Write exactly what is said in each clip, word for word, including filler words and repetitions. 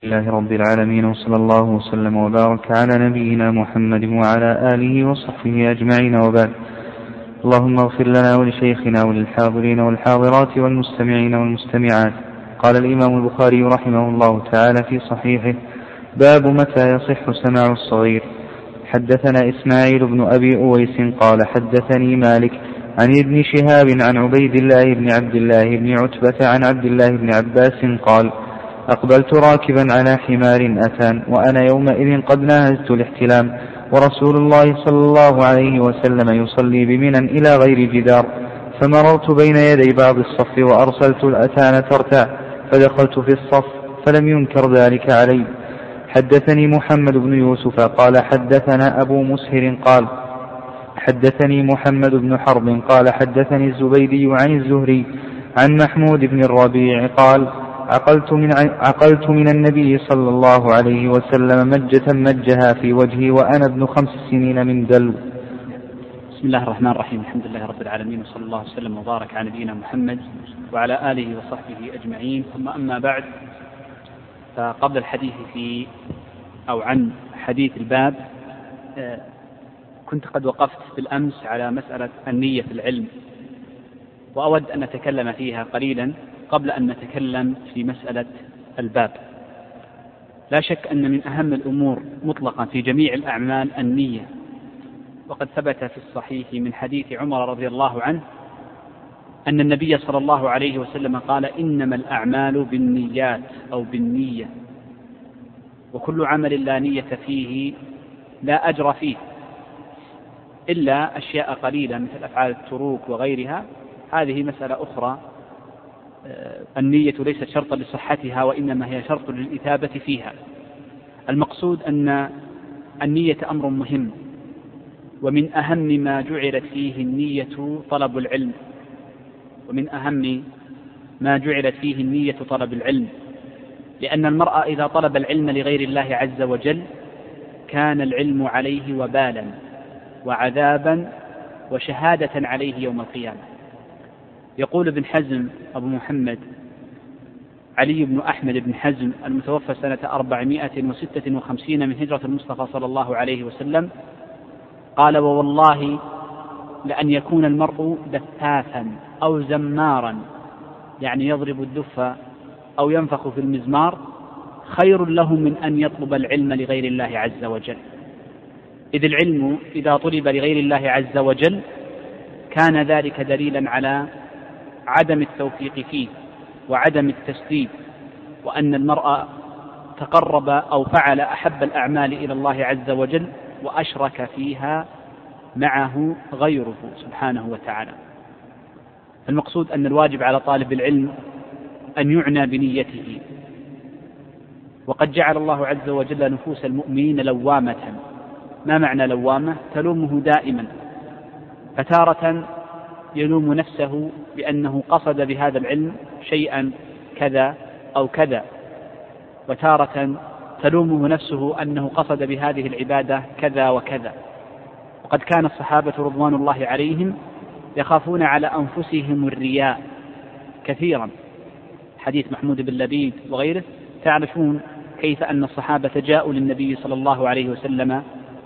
لله رب العالمين، وصلى الله وسلم وبارك على نبينا محمد وعلى آله وصحبه أجمعين، وبعد. اللهم اغفر لنا ولشيخنا وللحاضرين والحاضرات والمستمعين والمستمعات. قال الإمام البخاري رحمه الله تعالى في صحيحه: باب متى يصح سماع الصغير. حدثنا إسماعيل بن أبي أويس قال حدثني مالك عن ابن شهاب عن عبيد الله بن عبد الله بن عتبة عن عبد الله بن عباس قال: أقبلت راكبا على حمار أتان، وأنا يومئذ قد ناهزت الاحتلام، ورسول الله صلى الله عليه وسلم يصلي بمنى إلى غير جدار، فمررت بين يدي بعض الصف وأرسلت الأتان ترتع، فدخلت في الصف فلم ينكر ذلك علي. حدثني محمد بن يوسف قال حدثنا أبو مسهر قال حدثني محمد بن حرب قال حدثني الزبيدي عن الزهري عن محمود بن الربيع قال: عقلت من, عقلت من النبي صلى الله عليه وسلم مجة مجها في وجهي وأنا ابن خمس سنين من دلو. بسم الله الرحمن الرحيم. الحمد لله رب العالمين، وصلى الله وسلم وبارك على نبينا محمد وعلى آله وصحبه أجمعين، ثم أما بعد. فقبل الحديث في أو عن حديث الباب كنت قد وقفت بالأمس على مسألة النية في العلم، وأود أن نتكلم فيها قليلا قبل أن نتكلم في مسألة الباب. لا شك أن من أهم الأمور مطلقا في جميع الأعمال النية، وقد ثبت في الصحيح من حديث عمر رضي الله عنه أن النبي صلى الله عليه وسلم قال: إنما الأعمال بالنيات أو بالنية، وكل عمل لا نية فيه لا أجر فيه، إلا أشياء قليلة مثل أفعال التروك وغيرها، هذه مسألة أخرى. النية ليست شرطا لصحتها، وإنما هي شرط للإثابة فيها. المقصود أن النية أمر مهم، ومن أهم ما جعلت فيه النية طلب العلم ومن أهم ما جعلت فيه النية طلب العلم لأن المرء إذا طلب العلم لغير الله عز وجل كان العلم عليه وبالا وعذابا وشهادة عليه يوم القيامة. يقول ابن حزم أبو محمد علي بن أحمد بن حزم المتوفى سنة أربعمائة وستة وخمسين من هجرة المصطفى صلى الله عليه وسلم قال: ووالله لأن يكون المرء دفافا أو زمارا، يعني يضرب الدف أو ينفخ في المزمار، خير له من أن يطلب العلم لغير الله عز وجل. إذ العلم إذا طلب لغير الله عز وجل كان ذلك دليلا على عدم التوفيق فيه وعدم التسديد، وأن المرء تقرب أو فعل أحب الأعمال إلى الله عز وجل وأشرك فيها معه غيره سبحانه وتعالى. المقصود أن الواجب على طالب العلم أن يعنى بنيته، وقد جعل الله عز وجل نفوس المؤمنين لوامة. ما معنى لوامة؟ تلومه دائما، فتارة يلوم نفسه بأنه قصد بهذا العلم شيئا كذا أو كذا، وتارة تلومه نفسه أنه قصد بهذه العبادة كذا وكذا. وقد كان الصحابة رضوان الله عليهم يخافون على أنفسهم الرياء كثيرا. حديث محمود بن لبيد وغيره تعرفون كيف أن الصحابة جاءوا للنبي صلى الله عليه وسلم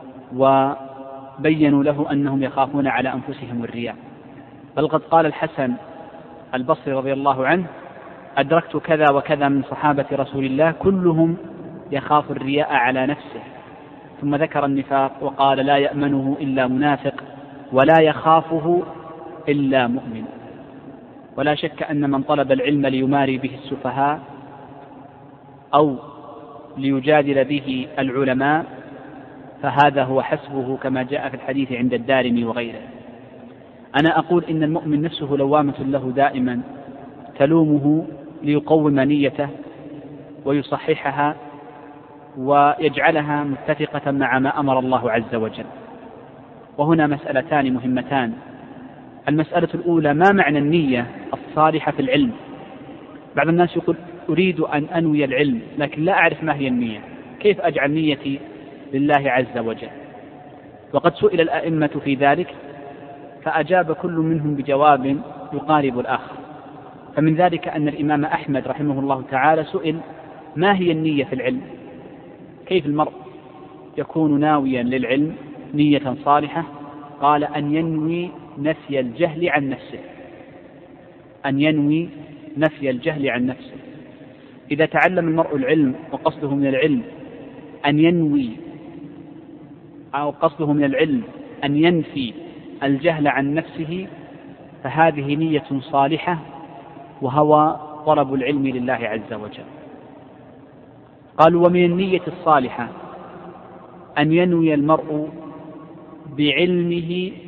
وبينوا له أنهم يخافون على أنفسهم الرياء. بل قد قال الحسن البصري رضي الله عنه: أدركت كذا وكذا من صحابة رسول الله كلهم يخاف الرياء على نفسه. ثم ذكر النفاق وقال: لا يأمنه إلا منافق ولا يخافه إلا مؤمن. ولا شك أن من طلب العلم ليماري به السفهاء أو ليجادل به العلماء فهذا هو حسبه، كما جاء في الحديث عند الدارمي وغيره. أنا أقول إن المؤمن نفسه لوامة له دائما تلومه ليقوم نيته ويصححها ويجعلها متفقة مع ما أمر الله عز وجل. وهنا مسألتان مهمتان. المسألة الأولى: ما معنى النية الصالحة في العلم؟ بعض الناس يقول: أريد أن أنوي العلم لكن لا أعرف ما هي النية، كيف أجعل نيتي لله عز وجل؟ وقد سئل الأئمة في ذلك فأجاب كل منهم بجواب يقارب الآخر. فمن ذلك أن الإمام أحمد رحمه الله تعالى سئل ما هي النية في العلم؟ كيف المرء يكون ناويا للعلم نية صالحة؟ قال أن ينوي نفي الجهل عن نفسه، أن ينوي نفي الجهل عن نفسه. إذا تعلم المرء العلم وقصده من العلم أن ينوي، أو قصده من العلم أن ينفي الجهل عن نفسه، فهذه نية صالحة، وهو طلب العلم لله عز وجل. قالوا ومن النية الصالحة أن ينوي المرء بعلمه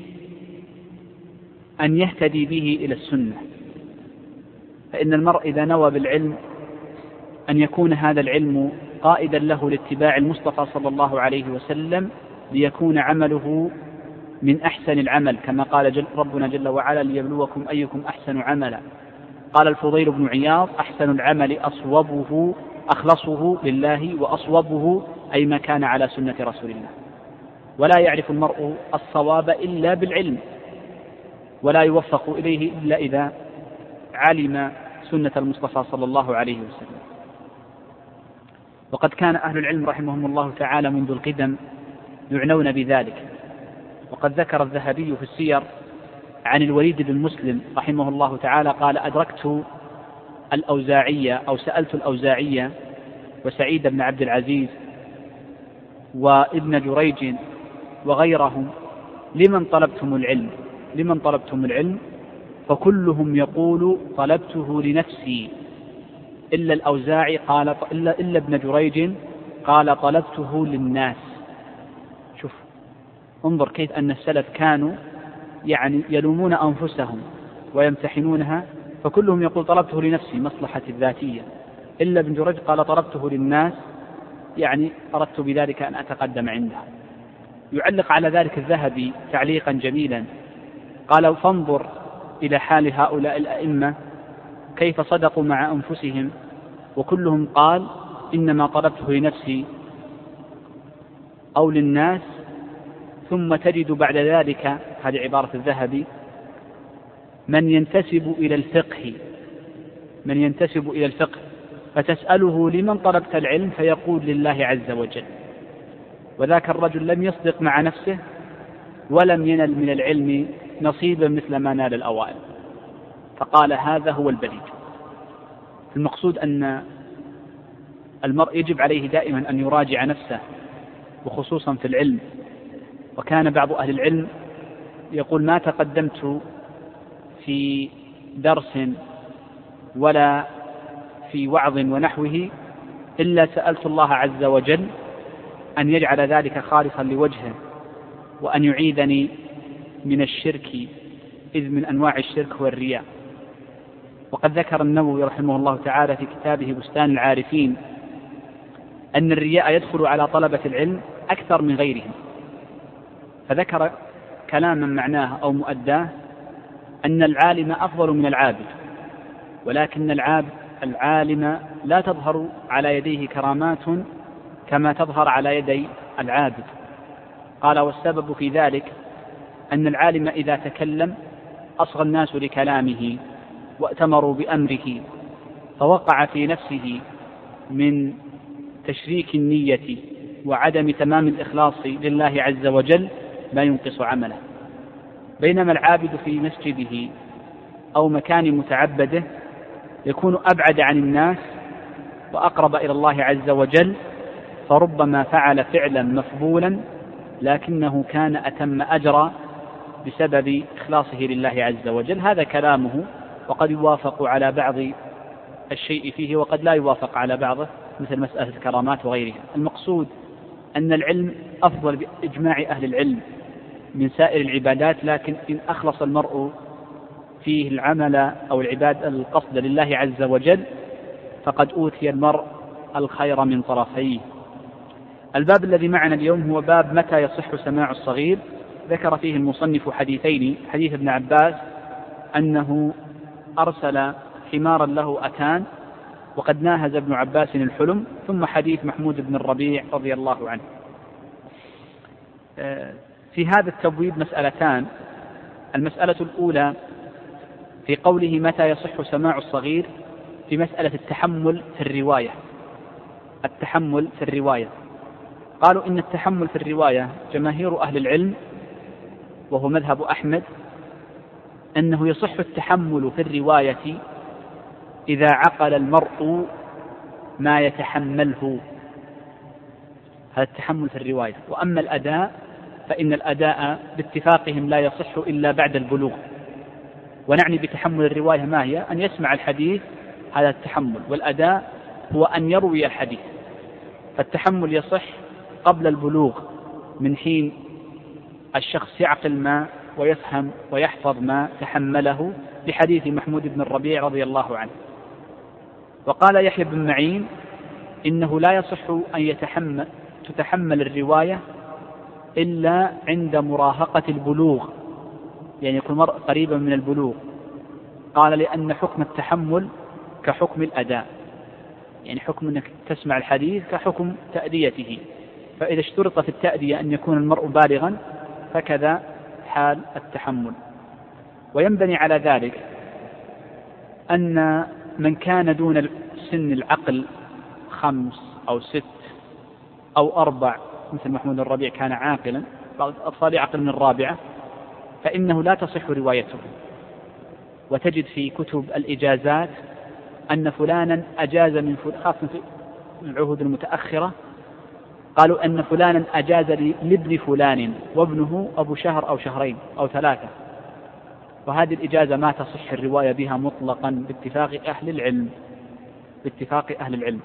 أن يهتدي به إلى السنة، فإن المرء إذا نوى بالعلم أن يكون هذا العلم قائدا له لاتباع المصطفى صلى الله عليه وسلم، ليكون عمله من أحسن العمل، كما قال جل ربنا جل وعلا ليبلوكم أيكم أحسن عملا. قال الفضيل بن عياض أحسن العمل أصوبه أخلصه لله، وأصوبه أي ما كان على سنة رسول الله. ولا يعرف المرء الصواب إلا بالعلم، ولا يوفق إليه إلا إذا علم سنة المصطفى صلى الله عليه وسلم. وقد كان أهل العلم رحمهم الله تعالى منذ القدم يعنون بذلك. وقد ذكر الذهبي في السير عن الوليد بن مسلم رحمه الله تعالى قال أدركت الأوزاعية أو سألت الأوزاعية وسعيد بن عبد العزيز وابن جريج وغيرهم لمن طلبتم العلم لمن طلبتم العلم فكلهم يقول طلبته لنفسي، إلا الأوزاعي قال إلا, إلا ابن جريج قال طلبته للناس. شوف انظر كيف أن السلف كانوا يعني يلومون أنفسهم ويمتحنونها، فكلهم يقول طلبته لنفسي مصلحة الذاتية، إلا ابن جريج قال طلبته للناس يعني أردت بذلك أن أتقدم عندها. يعلق على ذلك الذهبي تعليقا جميلا قال فانظر إلى حال هؤلاء الأئمة كيف صدقوا مع أنفسهم، وكلهم قال إنما طلبته لنفسي أو للناس، ثم تجد بعد ذلك، هذه عبارة الذهبي، من ينتسب إلى الفقه من ينتسب إلى الفقه فتسأله لمن طلبت العلم فيقول لله عز وجل. وذاك الرجل لم يصدق مع نفسه ولم ينل من العلم نصيبا مثل ما نال الأوائل، فقال هذا هو البليد. المقصود أن المرء يجب عليه دائما أن يراجع نفسه، وخصوصا في العلم. وكان بعض أهل العلم يقول ما تقدمت في درس ولا في وعظ ونحوه إلا سألت الله عز وجل أن يجعل ذلك خالصا لوجهه، وأن يعيذني من الشرك، إذ من أنواع الشرك هو الرياء. وقد ذكر النووي رحمه الله تعالى في كتابه بستان العارفين أن الرياء يدخل على طلبة العلم أكثر من غيرهم، فذكر كلاما معناه أو مؤداه أن العالم أفضل من العابد، ولكن العابد العالم لا تظهر على يديه كرامات كما تظهر على يدي العابد. قال والسبب في ذلك أن العالم إذا تكلم أصغى الناس لكلامه وأتمروا بأمره، فوقع في نفسه من تشريك النية وعدم تمام الإخلاص لله عز وجل ما ينقص عمله. بينما العابد في مسجده أو مكان متعبده يكون أبعد عن الناس وأقرب إلى الله عز وجل، فربما فعل فعلا مفضولا لكنه كان أتم أجرا بسبب إخلاصه لله عز وجل. هذا كلامه، وقد يوافق على بعض الشيء فيه وقد لا يوافق على بعضه، مثل مسألة الكرامات وغيرها. المقصود أن العلم أفضل بإجماع أهل العلم من سائر العبادات، لكن إن أخلص المرء فيه العمل أو العباد القصد لله عز وجل فقد أوتي المرء الخير من طرفيه. الباب الذي معنا اليوم هو باب متى يصح سماع الصغير. ذكر فيه المصنف حديثين: حديث ابن عباس أنه أرسل حمارا له أتان وقد ناهز ابن عباس الحلم، ثم حديث محمود بن الربيع رضي الله عنه. في هذا التبويب مسألتان. المسألة الأولى في قوله متى يصح سماع الصغير في مسألة التحمل في الرواية، التحمل في الرواية. قالوا إن التحمل في الرواية جماهير أهل العلم وهو مذهب أحمد أنه يصح التحمل في الرواية إذا عقل المرء ما يتحمله، هذا التحمل في الرواية. وأما الأداء فإن الأداء باتفاقهم لا يصح إلا بعد البلوغ. ونعني بتحمل الرواية ما هي؟ أن يسمع الحديث، هذا التحمل، والأداء هو أن يروي الحديث. فالتحمل يصح قبل البلوغ من حين الشخص يعقل ما ويفهم ويحفظ ما تحمله، لحديث محمود بن الربيع رضي الله عنه. وقال يحيى بن معين إنه لا يصح أن يتحمل تتحمل الرواية إلا عند مراهقة البلوغ، يعني يكون المرء قريبا من البلوغ. قال لأن حكم التحمل كحكم الأداء، يعني حكم أنك تسمع الحديث كحكم تأديته، فإذا اشترط في التأدية أن يكون المرء بالغا فكذا حال التحمل. وينبني على ذلك أن من كان دون سن العقل خمس أو ست أو أربع، مثل محمود الربيع كان عاقلا، بعض الأطفال يعقل من الرابعة، فإنه لا تصح روايته. وتجد في كتب الإجازات أن فلانا أجاز من فلان، خاصة في العهود المتأخرة، قالوا أن فلانا أجاز لابن فلان وابنه أبو شهر أو شهرين أو ثلاثة، وهذه الإجازة ما تصح الرواية بها مطلقا باتفاق أهل العلم باتفاق أهل العلم.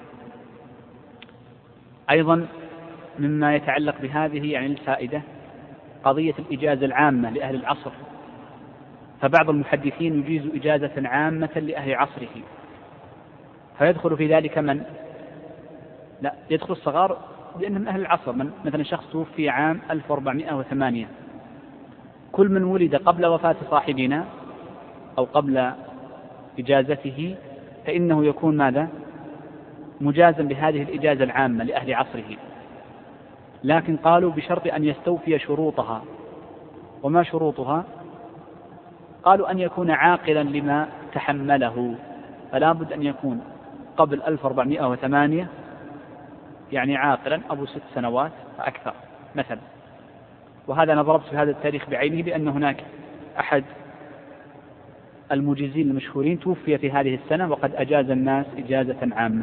أيضا مما يتعلق بهذه يعني الفائدة قضية الإجازة العامة لأهل العصر، فبعض المحدثين يجيز إجازة عامة لأهل عصره، فيدخل في ذلك من؟ لا، يدخل الصغار لأنهم أهل العصر. من مثلا شخص توفي عام ألف وأربعمائة وثمانية، كل من ولد قبل وفاة صاحبنا أو قبل إجازته فإنه يكون ماذا؟ مجازا بهذه الإجازة العامة لأهل عصره، لكن قالوا بشرط أن يستوفي شروطها. وما شروطها؟ قالوا أن يكون عاقلا لما تحمله، فلا بد أن يكون قبل ألف وأربعمائة وثمانية، يعني عاقلا أبو ست سنوات فأكثر مثلا. وهذا أنا ضربت في هذا التاريخ بعينه، لأن هناك أحد المجيزين المشهورين توفي في هذه السنة وقد أجاز الناس إجازة عامة.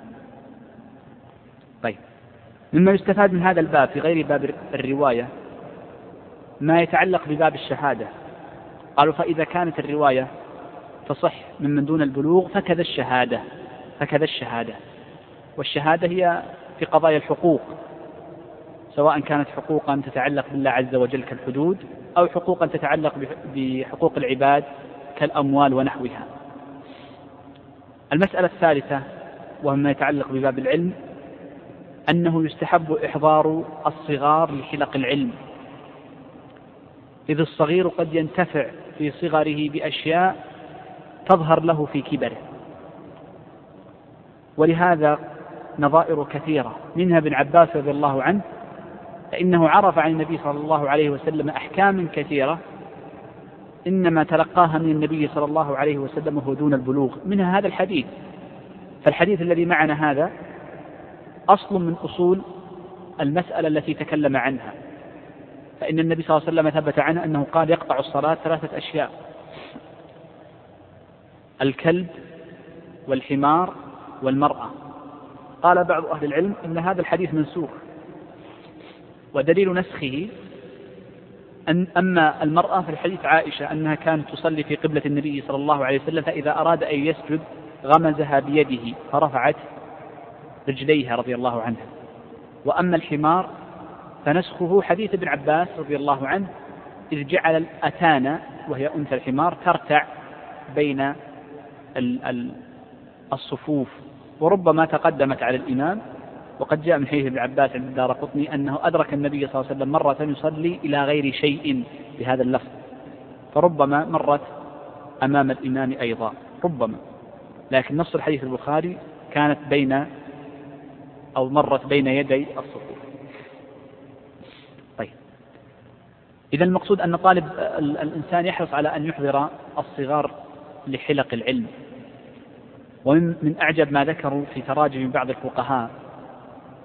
طيب، مما يستفاد من هذا الباب في غير باب الرواية ما يتعلق بباب الشهادة. قالوا فإذا كانت الرواية تصح ممن دون البلوغ فكذا الشهادة فكذا الشهادة والشهادة هي في قضايا الحقوق، سواء كانت حقوقا تتعلق بالله عز وجل كالحدود، أو حقوقا تتعلق بحقوق العباد كالأموال ونحوها. المسألة الثالثة ومما يتعلق بباب العلم أنه يستحب إحضار الصغار لحلق العلم، إذ الصغير قد ينتفع في صغره بأشياء تظهر له في كبره. ولهذا نظائر كثيرة، منها ابن عباس رضي الله عنه، فإنه عرف عن النبي صلى الله عليه وسلم أحكام كثيرة إنما تلقاها من النبي صلى الله عليه وسلم وهو دون البلوغ، منها هذا الحديث. فالحديث الذي معنا هذا أصل من أصول المسألة التي تكلم عنها، فإن النبي صلى الله عليه وسلم ثبت عنه أنه قال يقطع الصلاة ثلاثة أشياء: الكلب والحمار والمرأة. قال بعض أهل العلم إن هذا الحديث منسوخ، ودليل نسخه أن أما المرأة في الحديث عائشة أنها كانت تصلي في قبلة النبي صلى الله عليه وسلم، فإذا أراد أن يسجد غمزها بيده فرفعت رجليها رضي الله عنها. وأما الحمار فنسخه حديث ابن عباس رضي الله عنه، إذ جعل الأتانة وهي أنثى الحمار ترتع بين الصفوف، وربما تقدمت على الإمام. وقد جاء من حديث ابن عباس عند الدارقطني أنه أدرك النبي صلى الله عليه وسلم مرة يصلي إلى غير شيء بهذا اللفظ، فربما مرت أمام الإمام أيضا ربما، لكن نص الحديث البخاري كانت بين أو مرت بين يدي الصفوف. طيب، إذا المقصود أن طالب الإنسان يحرص على أن يحضر الصغار لحلق العلم. ومن أعجب ما ذكروا في تراجم بعض الفقهاء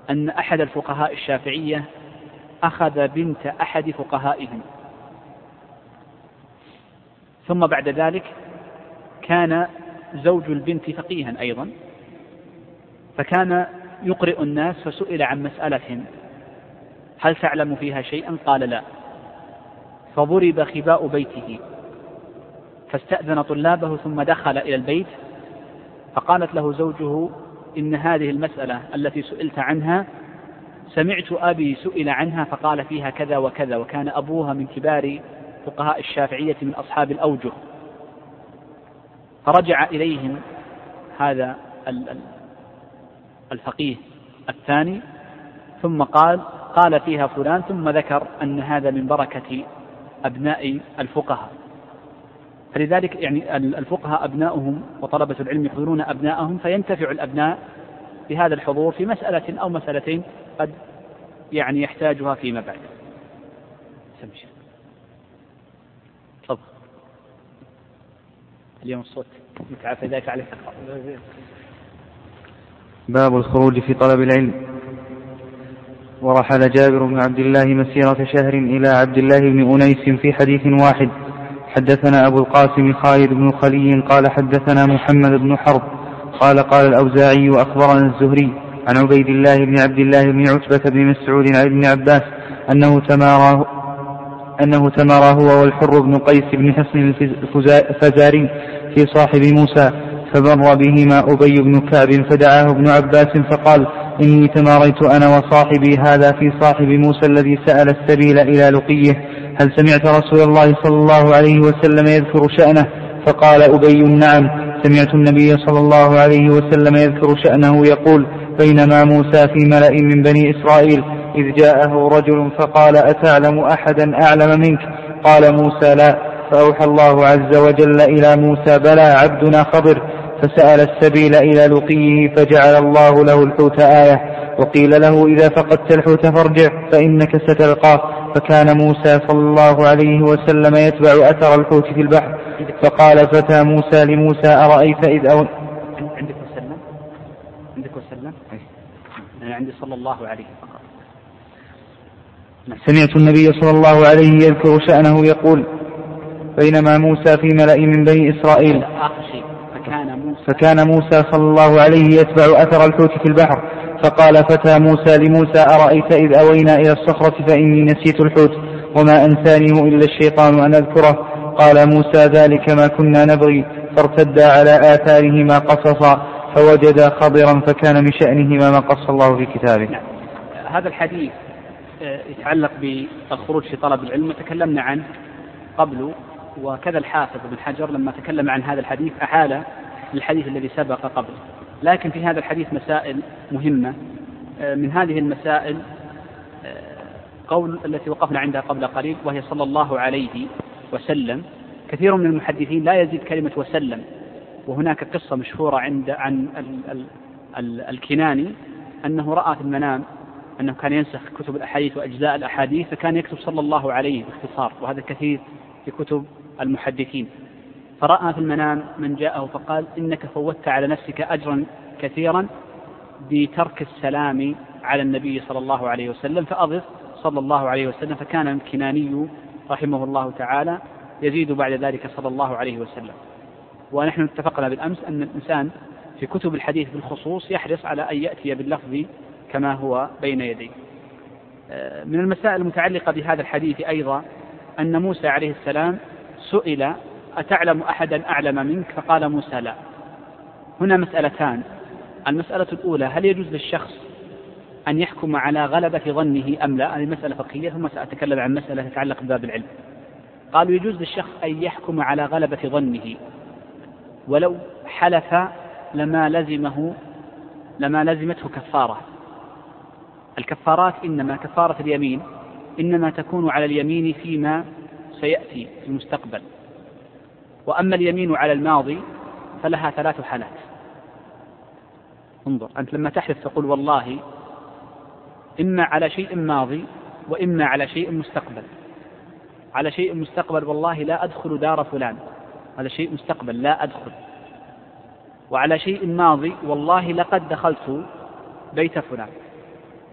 أن أحد الفقهاء الشافعية أخذ بنت أحد فقهائهم، ثم بعد ذلك كان زوج البنت فقيها أيضا، فكان يقرئ الناس، فسئل عن مسألة هل تعلم فيها شيئا؟ قال لا، فضرب خباء بيته، فاستأذن طلابه ثم دخل إلى البيت، فقالت له زوجه إن هذه المسألة التي سئلت عنها سمعت أبي سئل عنها فقال فيها كذا وكذا، وكان أبوها من كبار فقهاء الشافعية من أصحاب الأوجه. فرجع إليهم هذا الفقيه الثاني ثم قال قال فيها فلان، ثم ذكر أن هذا من بركة أبناء الفقهاء. فلذلك يعني الفقهاء أبناؤهم وطلبة العلم يحضرون أبناءهم، فينتفع الأبناء بهذا الحضور في مسألة أو مسألتين قد يعني يحتاجها فيما بعد. سمش طب اليوم الصوت متعافى ذلك عليه. باب الخروج في طلب العلم. ورحل جابر بن عبد الله مسيرة شهر إلى عبد الله بن أنيس في حديث واحد. حدثنا أبو القاسم خالد بن خلي قال حدثنا محمد بن حرب قال قال الأوزاعي أخبرنا الزهري عن عبيد الله بن عبد الله بن عتبة بن مسعود عن ابن عباس أنه تمارى أنه تمارى هو والحر بن قيس بن حصن الفزاري في صاحب موسى، فمر بهما أبي بن كعب فدعاه ابن عباس فقال إني تماريت أنا وصاحبي هذا في صاحب موسى الذي سأل السبيل إلى لقيه، هل سمعت رسول الله صلى الله عليه وسلم يذكر شأنه؟ فقال أبي نعم، سمعت النبي صلى الله عليه وسلم يذكر شأنه يقول بينما موسى في ملأ من بني إسرائيل إذ جاءه رجل فقال أتعلم أحدا أعلم منك؟ قال موسى لا، فأوحى الله عز وجل إلى موسى بلى عبدنا خضر، فسأل السبيل إلى لقيه فجعل الله له الحوت آية، وقيل له إذا فقدت الحوت فارجع فإنك ستلقاه، فكان موسى صلى الله عليه وسلم يتبع أثر الحوت في البحر، فقال فتى موسى لموسى أرأيت إذ أو عندك وسلم عندك وسلم أنا عندي صلى الله عليه فقط. سمعت النبي صلى الله عليه يذكر شأنه يقول بينما موسى في ملأ من بني إسرائيل آخر شيء فكان موسى, فكان موسى صلى الله عليه يتبع أثر الحوت في البحر، فقال فتى موسى لموسى أرأيت إذ أوينا إلى الصخرة فإني نسيت الحوت وما أنسانيه إلا الشيطان أن أذكره؟ قال موسى ذلك ما كنا نبغي، فارتدا على آثارهما قصصا فوجدا خضرا فكان من شأنهما ما قص الله في كتابه. نعم. هذا الحديث يتعلق بالخروج في طلب العلم تكلمنا عنه قبل، وكذا الحافظ بن حجر لما تكلم عن هذا الحديث أحال للحديث الذي سبق قبل. لكن في هذا الحديث مسائل مهمة. من هذه المسائل قول التي وقفنا عندها قبل قليل وهي صلى الله عليه وسلم. كثير من المحدثين لا يزيد كلمة وسلم، وهناك قصة مشهورة عند عن ال ال ال الكناني أنه رأى في المنام أنه كان ينسخ كتب الأحاديث وأجزاء الأحاديث فكان يكتب صلى الله عليه باختصار، وهذا كثير في كتب المحدثين. فرأى في المنام من جاءه فقال إنك فوتت على نفسك أجرا كثيرا بترك السلام على النبي صلى الله عليه وسلم، فأضف صلى الله عليه وسلم. فكان الكناني رحمه الله تعالى يزيد بعد ذلك صلى الله عليه وسلم. ونحن اتفقنا بالأمس أن الإنسان في كتب الحديث بالخصوص يحرص على أن يأتي باللفظ كما هو بين يديه. من المسائل المتعلقة بهذا الحديث أيضا أن موسى عليه السلام سئل أتعلم أحدا أعلم منك؟ فقال موسى لا. هنا مسألتان. المسألة الأولى هل يجوز للشخص أن يحكم على غلبة ظنه أم لا؟ هذه مسألة فقهية، ثم سأتكلم عن مسألة تتعلق بباب العلم. قالوا يجوز للشخص أن يحكم على غلبة ظنه ولو حلف لما لزمه لما لزمته كفارة. الكفارات إنما كفارة اليمين إنما تكون على اليمين فيما سيأتي في المستقبل، وأما اليمين على الماضي فلها ثلاث حالات. انظر أنت لما تحلف تقول والله إما على شيء ماضي وإما على شيء مستقبل. على شيء مستقبل والله لا أدخل دار فلان، هذا شيء مستقبل لا أدخل. وعلى شيء ماضي والله لقد دخلت بيت فلان،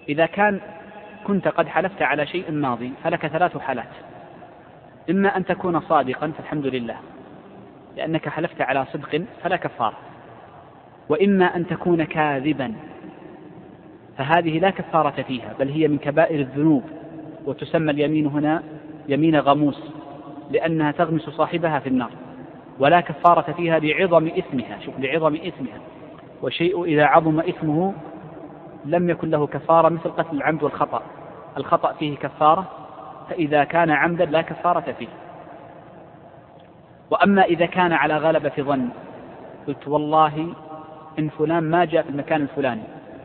إذا كان كنت قد حلفت على شيء ماضي فلك ثلاث حالات: إما أن تكون صادقا فالحمد لله لأنك حلفت على صدق فلا كفارة، وإما أن تكون كاذبا فهذه لا كفارة فيها بل هي من كبائر الذنوب، وتسمى اليمين هنا يمين غموس لأنها تغمس صاحبها في النار، ولا كفارة فيها لعظم إثمها. شوف، لعظم إثمها، وشيء إذا عظم إثمه لم يكن له كفارة، مثل قتل العمد والخطأ، الخطأ فيه كفارة، فإذا كان عمدا لا كفارة فيه. وأما إذا كان على غلبة ظن، قلت والله إن فلان ما جاء في المكان الفلاني،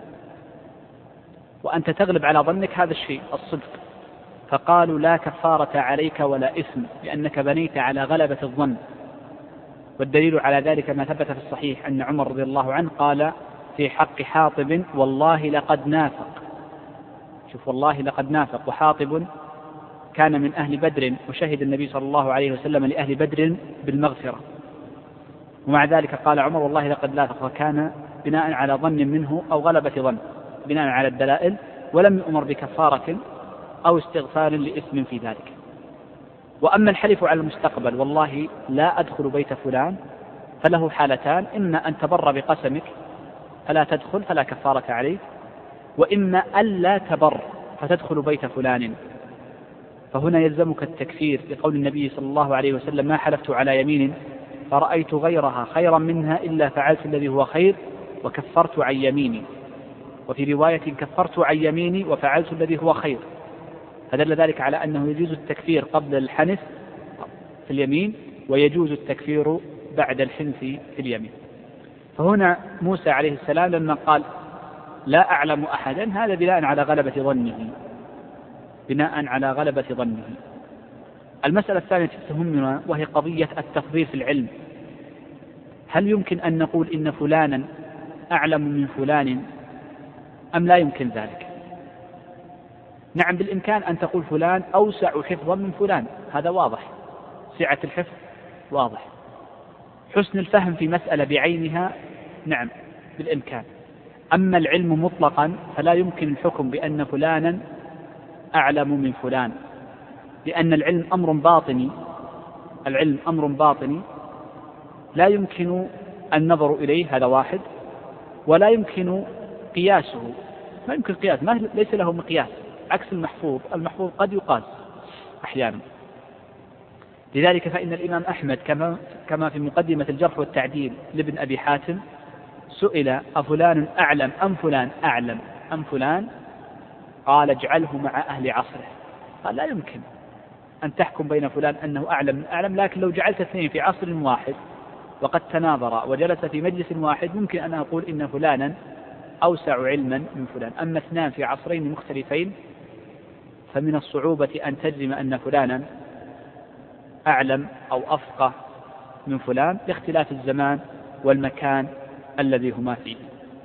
وأنت تغلب على ظنك هذا الشيء الصدق، فقالوا لا كفارة عليك ولا إثم لأنك بنيت على غلبة الظن. والدليل على ذلك ما ثبت في الصحيح أن عمر رضي الله عنه قال في حق حاطب: والله لقد نافق. شوف، والله لقد نافق، وحاطب كان من أهل بدر، وشهد النبي صلى الله عليه وسلم لأهل بدر بالمغفرة، ومع ذلك قال عمر والله لقد نافق، وكان بناء على ظن منه أو غلبة ظن، بناء على الدلائل، ولم يؤمر بكفارة أو استغفار لإثم في ذلك. وأما الحلف على المستقبل: والله لا أدخل بيت فلان، فله حالتان: إما أن تبر بقسمك فلا تدخل فلا كفارة عليك، وإما ألا تبر فتدخل بيت فلان، فهنا يلزمك التكفير لقول النبي صلى الله عليه وسلم: ما حلفت على يمين فرأيت غيرها خيرا منها إلا فعلت الذي هو خير وكفرت عن يميني، وفي رواية كفرت عن يميني وفعلت الذي هو خير. فدل ذلك على أنه يجوز التكفير قبل الحنث في اليمين، ويجوز التكفير بعد الحنث في اليمين. فهنا موسى عليه السلام لما قال لا أعلم أحدا، هذا بناء على غلبة ظنه، بناء على غلبة ظنه. المسألة الثانية تهمنا وهي قضية التفضيل في العلم. هل يمكن أن نقول إن فلانا أعلم من فلان أم لا يمكن ذلك؟ نعم، بالإمكان أن تقول فلان أوسع حفظا من فلان، هذا واضح، سعة الحفظ واضح. حسن الفهم في مسألة بعينها نعم بالإمكان. أما العلم مطلقا فلا يمكن الحكم بأن فلانا أعلم من فلان، لأن العلم أمر باطني، العلم أمر باطني لا يمكن النظر إليه، هذا واحد، ولا يمكن قياسه، ما يمكن قياس، ما ليس له مقياس، عكس المحفوظ، المحفوظ قد يقاس أحيانا. لذلك فإن الإمام أحمد كما, كما في مقدمة الجرح والتعديل لابن أبي حاتم سئل: أفلان أعلم أم فلان أعلم أم فلان؟ قال: اجعله مع أهل عصره. قال: لا يمكن أن تحكم بين فلان أنه أعلم من أعلم، لكن لو جعلت اثنين في عصر واحد وقد تناظر وجلس في مجلس واحد ممكن أن أقول إن فلانا أوسع علما من فلان. أما اثنان في عصرين مختلفين فمن الصعوبة أن تجزم أن فلانا أعلم أو أفقه من فلان لاختلاف الزمان والمكان الذي هما فيه.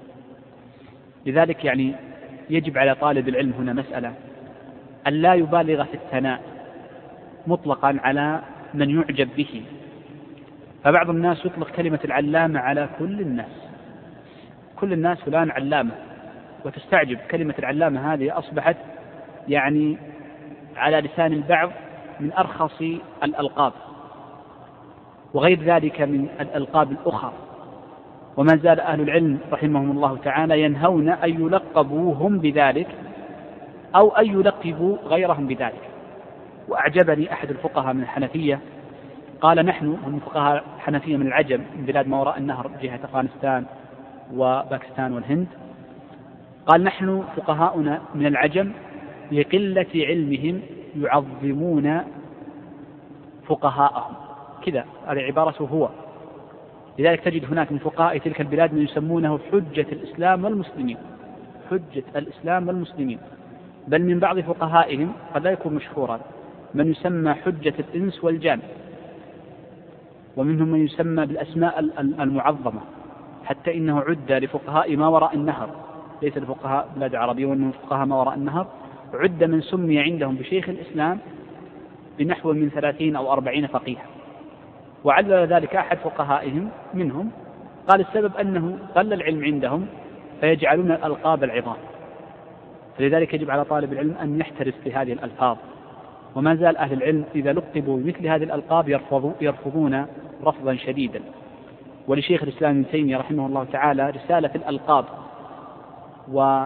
لذلك يعني يجب على طالب العلم هنا مسألة: أن لا يبالغ في الثناء مطلقا على من يعجب به. فبعض الناس يطلق كلمة العلامة على كل الناس، كل الناس فلان علامة، وتستعجب كلمة العلامة هذه أصبحت يعني على لسان البعض من أرخص الألقاب، وغير ذلك من الألقاب الأخرى. وما زال أهل العلم رحمهم الله تعالى ينهون أن يلقبوا هم بذلك أو أن يلقبوا غيرهم بذلك. وأعجبني أحد الفقهاء من الحنفية قال: نحن هم فقهاء حنفية من العجم من بلاد ما وراء النهر جهة أفغانستان وباكستان والهند، قال: نحن فقهاؤنا من العجم لقلة علمهم يعظمون فقهاءهم، كذا هذه عبارته هو. لذلك تجد هناك من فقهاء تلك البلاد من يسمونه حجة الإسلام والمسلمين، حجة الإسلام والمسلمين، بل من بعض فقهائهم قد لا يكون مشهورا من يسمى حجة الإنس والجان، ومنهم من يسمى بالأسماء المعظمة، حتى إنه عد لفقهاء ما وراء النهر، ليس لفقهاء بلاد عربية وإنهم فقهاء ما وراء النهر، عد من سمي عندهم بشيخ الإسلام بنحو من ثلاثين أو أربعين فقيها. وعلل ذلك أحد فقهائهم منهم قال: السبب أنه قل العلم عندهم فيجعلون الألقاب العظام، فلذلك يجب على طالب العلم أن يحترس في هذه الألفاظ. وما زال أهل العلم إذا لقبوا بمثل هذه الألقاب يرفضوا يرفضون رفضا شديدا. ولشيخ الإسلام ابن تيمية رحمه الله تعالى رسالة الألقاب، و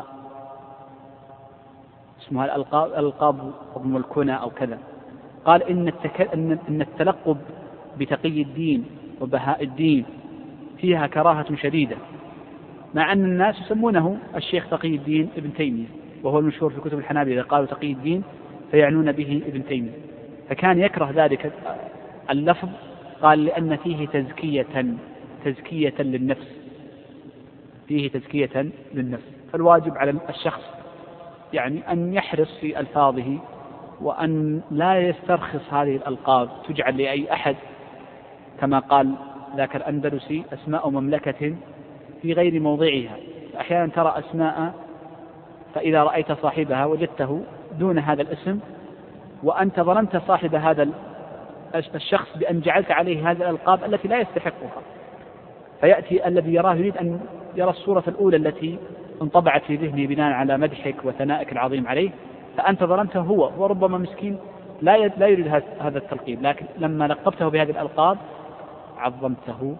اسمها الألقاب الألقاب والكنى أو كذا، قال إن, التك... إن التلقب بتقي الدين وبهاء الدين فيها كراهة شديدة، مع أن الناس يسمونه الشيخ تقي الدين ابن تيمية، وهو المشهور في كتب الحنابلة إذا قالوا تقي الدين فيعنون به ابن تيمية، فكان يكره ذلك اللفظ. قال لأن فيه تزكية تزكية للنفس فيه تزكية للنفس فالواجب على الشخص يعني أن يحرص في ألفاظه، وأن لا يسترخص هذه الألقاب تجعل لأي أحد، كما قال ذاك الأندلسي أسماء مملكة في غير موضعها. أحيانا ترى أسماء فإذا رأيت صاحبها وجدته دون هذا الاسم، وأنت ظننت صاحب هذا الشخص بأن جعلت عليه هذه الألقاب التي لا يستحقها، فيأتي الذي يراه يريد أن يرى الصورة الأولى التي انطبعت في ذهنه بناء على مدحك وثنائك العظيم عليه، فأنت ظننته هو، وربما مسكين لا لا يريد هذا التلقيب، لكن لما لقبته بهذه الألقاب عظمته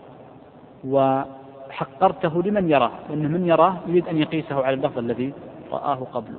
وحقرته لمن يراه، لأن من يراه يريد أن يقيسه على اللفظ الذي رآه قبله.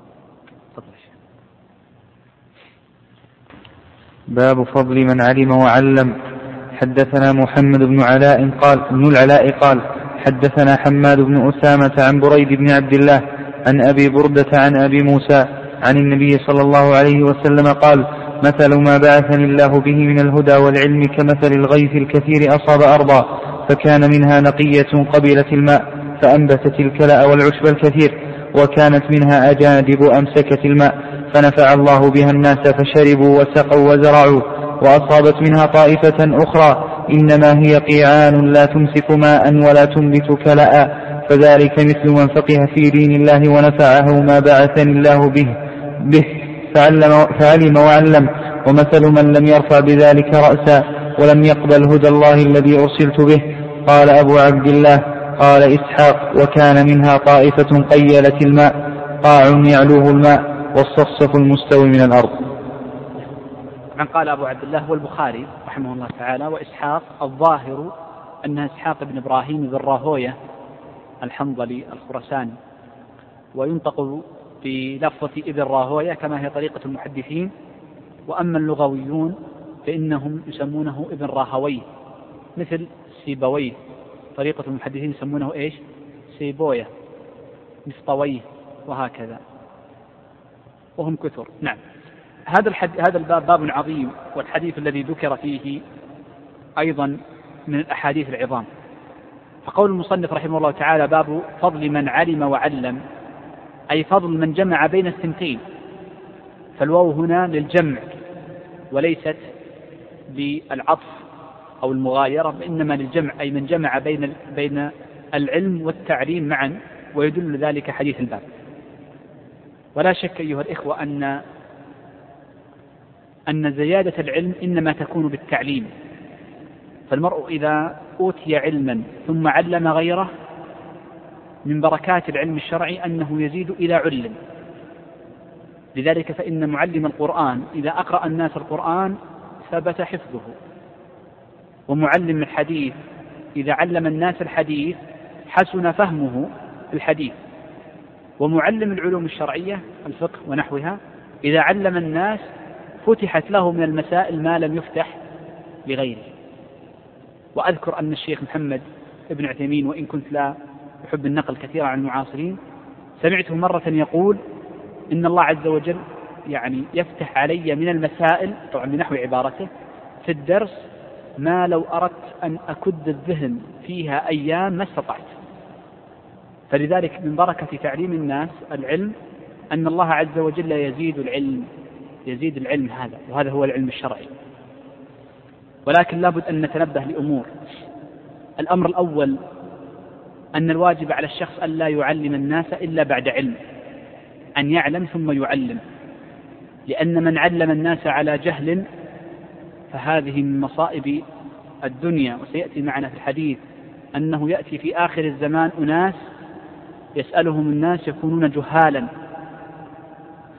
باب فضل من علم وعلم. حدثنا محمد بن علاء قال ابن العلاء قال حدثنا حماد بن أسامة عن بريد بن عبد الله عن أبي بردة عن أبي موسى عن النبي صلى الله عليه وسلم قال مثل ما بعثني الله به من الهدى والعلم كمثل الغيث الكثير أصاب أرضا فكان منها نقية قبلت الماء فأنبتت الكلأ والعشب الكثير، وكانت منها أجادب أمسكت الماء فنفع الله بها الناس فشربوا وسقوا وزرعوا، وأصابت منها طائفة أخرى إنما هي قيعان لا تمسك ماء ولا تنبت كلأ، فذلك مثل من فقه في دين الله ونفعه ما بعثني الله به, به فعلم, فعلم وعلم. ومثل من لم يرفع بذلك رأسا ولم يقبل هدى الله الذي أرسلت به. قال أبو عبد الله قال إسحاق وكان منها طائفة قيلت الماء قاع يعلوه الماء والصفصف المستوي من الأرض. من قال أبو عبد الله هو البخاري رحمه الله تعالى، وإسحاق الظاهر أنها إسحاق بن إبراهيم بن راهوية الحنظلي الخرساني، وينطق بلفظة ابن راهوية كما هي طريقة المحدثين، وأما اللغويون فإنهم يسمونه ابن راهويه مثل سيبويه، طريقة المحدثين يسمونه إيش سيبويه مفطويه وهكذا، وهم كثر. نعم، هذا الحد... هذا الباب باب عظيم، والحديث الذي ذكر فيه أيضا من الأحاديث العظام. فقول المصنف رحمه الله تعالى باب فضل من علم وعلم، أي فضل من جمع بين الثنتين، فالواو هنا للجمع وليست للعطف أو المغايرة، إنما للجمع، أي من جمع بين بين العلم والتعليم معا، ويدل ذلك حديث الباب. ولا شك أيها الإخوة أن أن زيادة العلم إنما تكون بالتعليم، فالمرء إذا أوتي علما ثم علم غيره من بركات العلم الشرعي أنه يزيد إلى علم. لذلك فإن معلم القرآن إذا أقرأ الناس القرآن ثبت حفظه، ومعلم الحديث إذا علم الناس الحديث حسن فهمه الحديث، ومعلم العلوم الشرعية الفقه ونحوها إذا علم الناس فتحت له من المسائل ما لم يفتح لغيره. وأذكر أن الشيخ محمد ابن عثيمين، وإن كنت لا أحب النقل كثيرا عن المعاصرين، سمعته مرة يقول إن الله عز وجل يعني يفتح علي من المسائل، طبعا بنحو عبارته، في الدرس ما لو أردت أن أكد الذهن فيها أيام ما استطعت. فلذلك من بركة تعليم الناس العلم أن الله عز وجل يزيد العلم يزيد العلم هذا، وهذا هو العلم الشرعي. ولكن لابد أن نتنبه لأمور. الأمر الأول أن الواجب على الشخص أن لا يعلم الناس إلا بعد علم، أن يعلم ثم يعلم، لأن من علم الناس على جهل فهذه من مصائب الدنيا. وسيأتي معنا في الحديث أنه يأتي في آخر الزمان أناس يسألهم الناس يكونون جهالا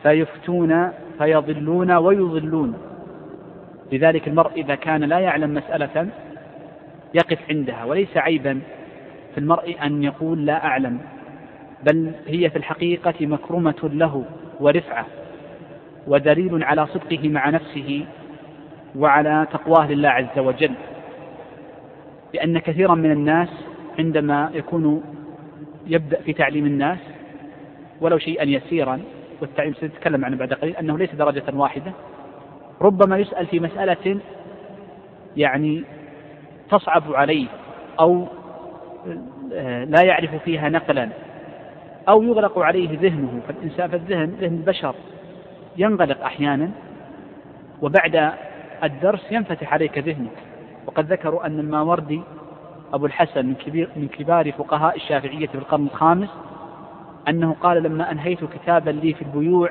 فيفتون فيضلون ويضلون. لذلك المرء إذا كان لا يعلم مسألة يقف عندها، وليس عيبا في المرء أن يقول لا أعلم، بل هي في الحقيقة مكرمة له ورفعة ودليل على صدقه مع نفسه وعلى تقواه لله عز وجل. لأن كثيرا من الناس عندما يكون يبدأ في تعليم الناس ولو شيئا يسيرا، والتعليم سنتكلم عنه بعد قليل أنه ليس درجة واحدة، ربما يسأل في مسألة يعني تصعب عليه أو لا يعرف فيها نقلا أو يغلق عليه ذهنه، فالإنسان فالذهن ذهن البشر ينغلق أحيانا، وبعد الدرس ينفتح عليك ذهنك. وقد ذكروا أن الماوردي أبو الحسن من, كبير من كبار فقهاء الشافعية في القرن الخامس أنه قال لما أنهيت كتابا لي في البيوع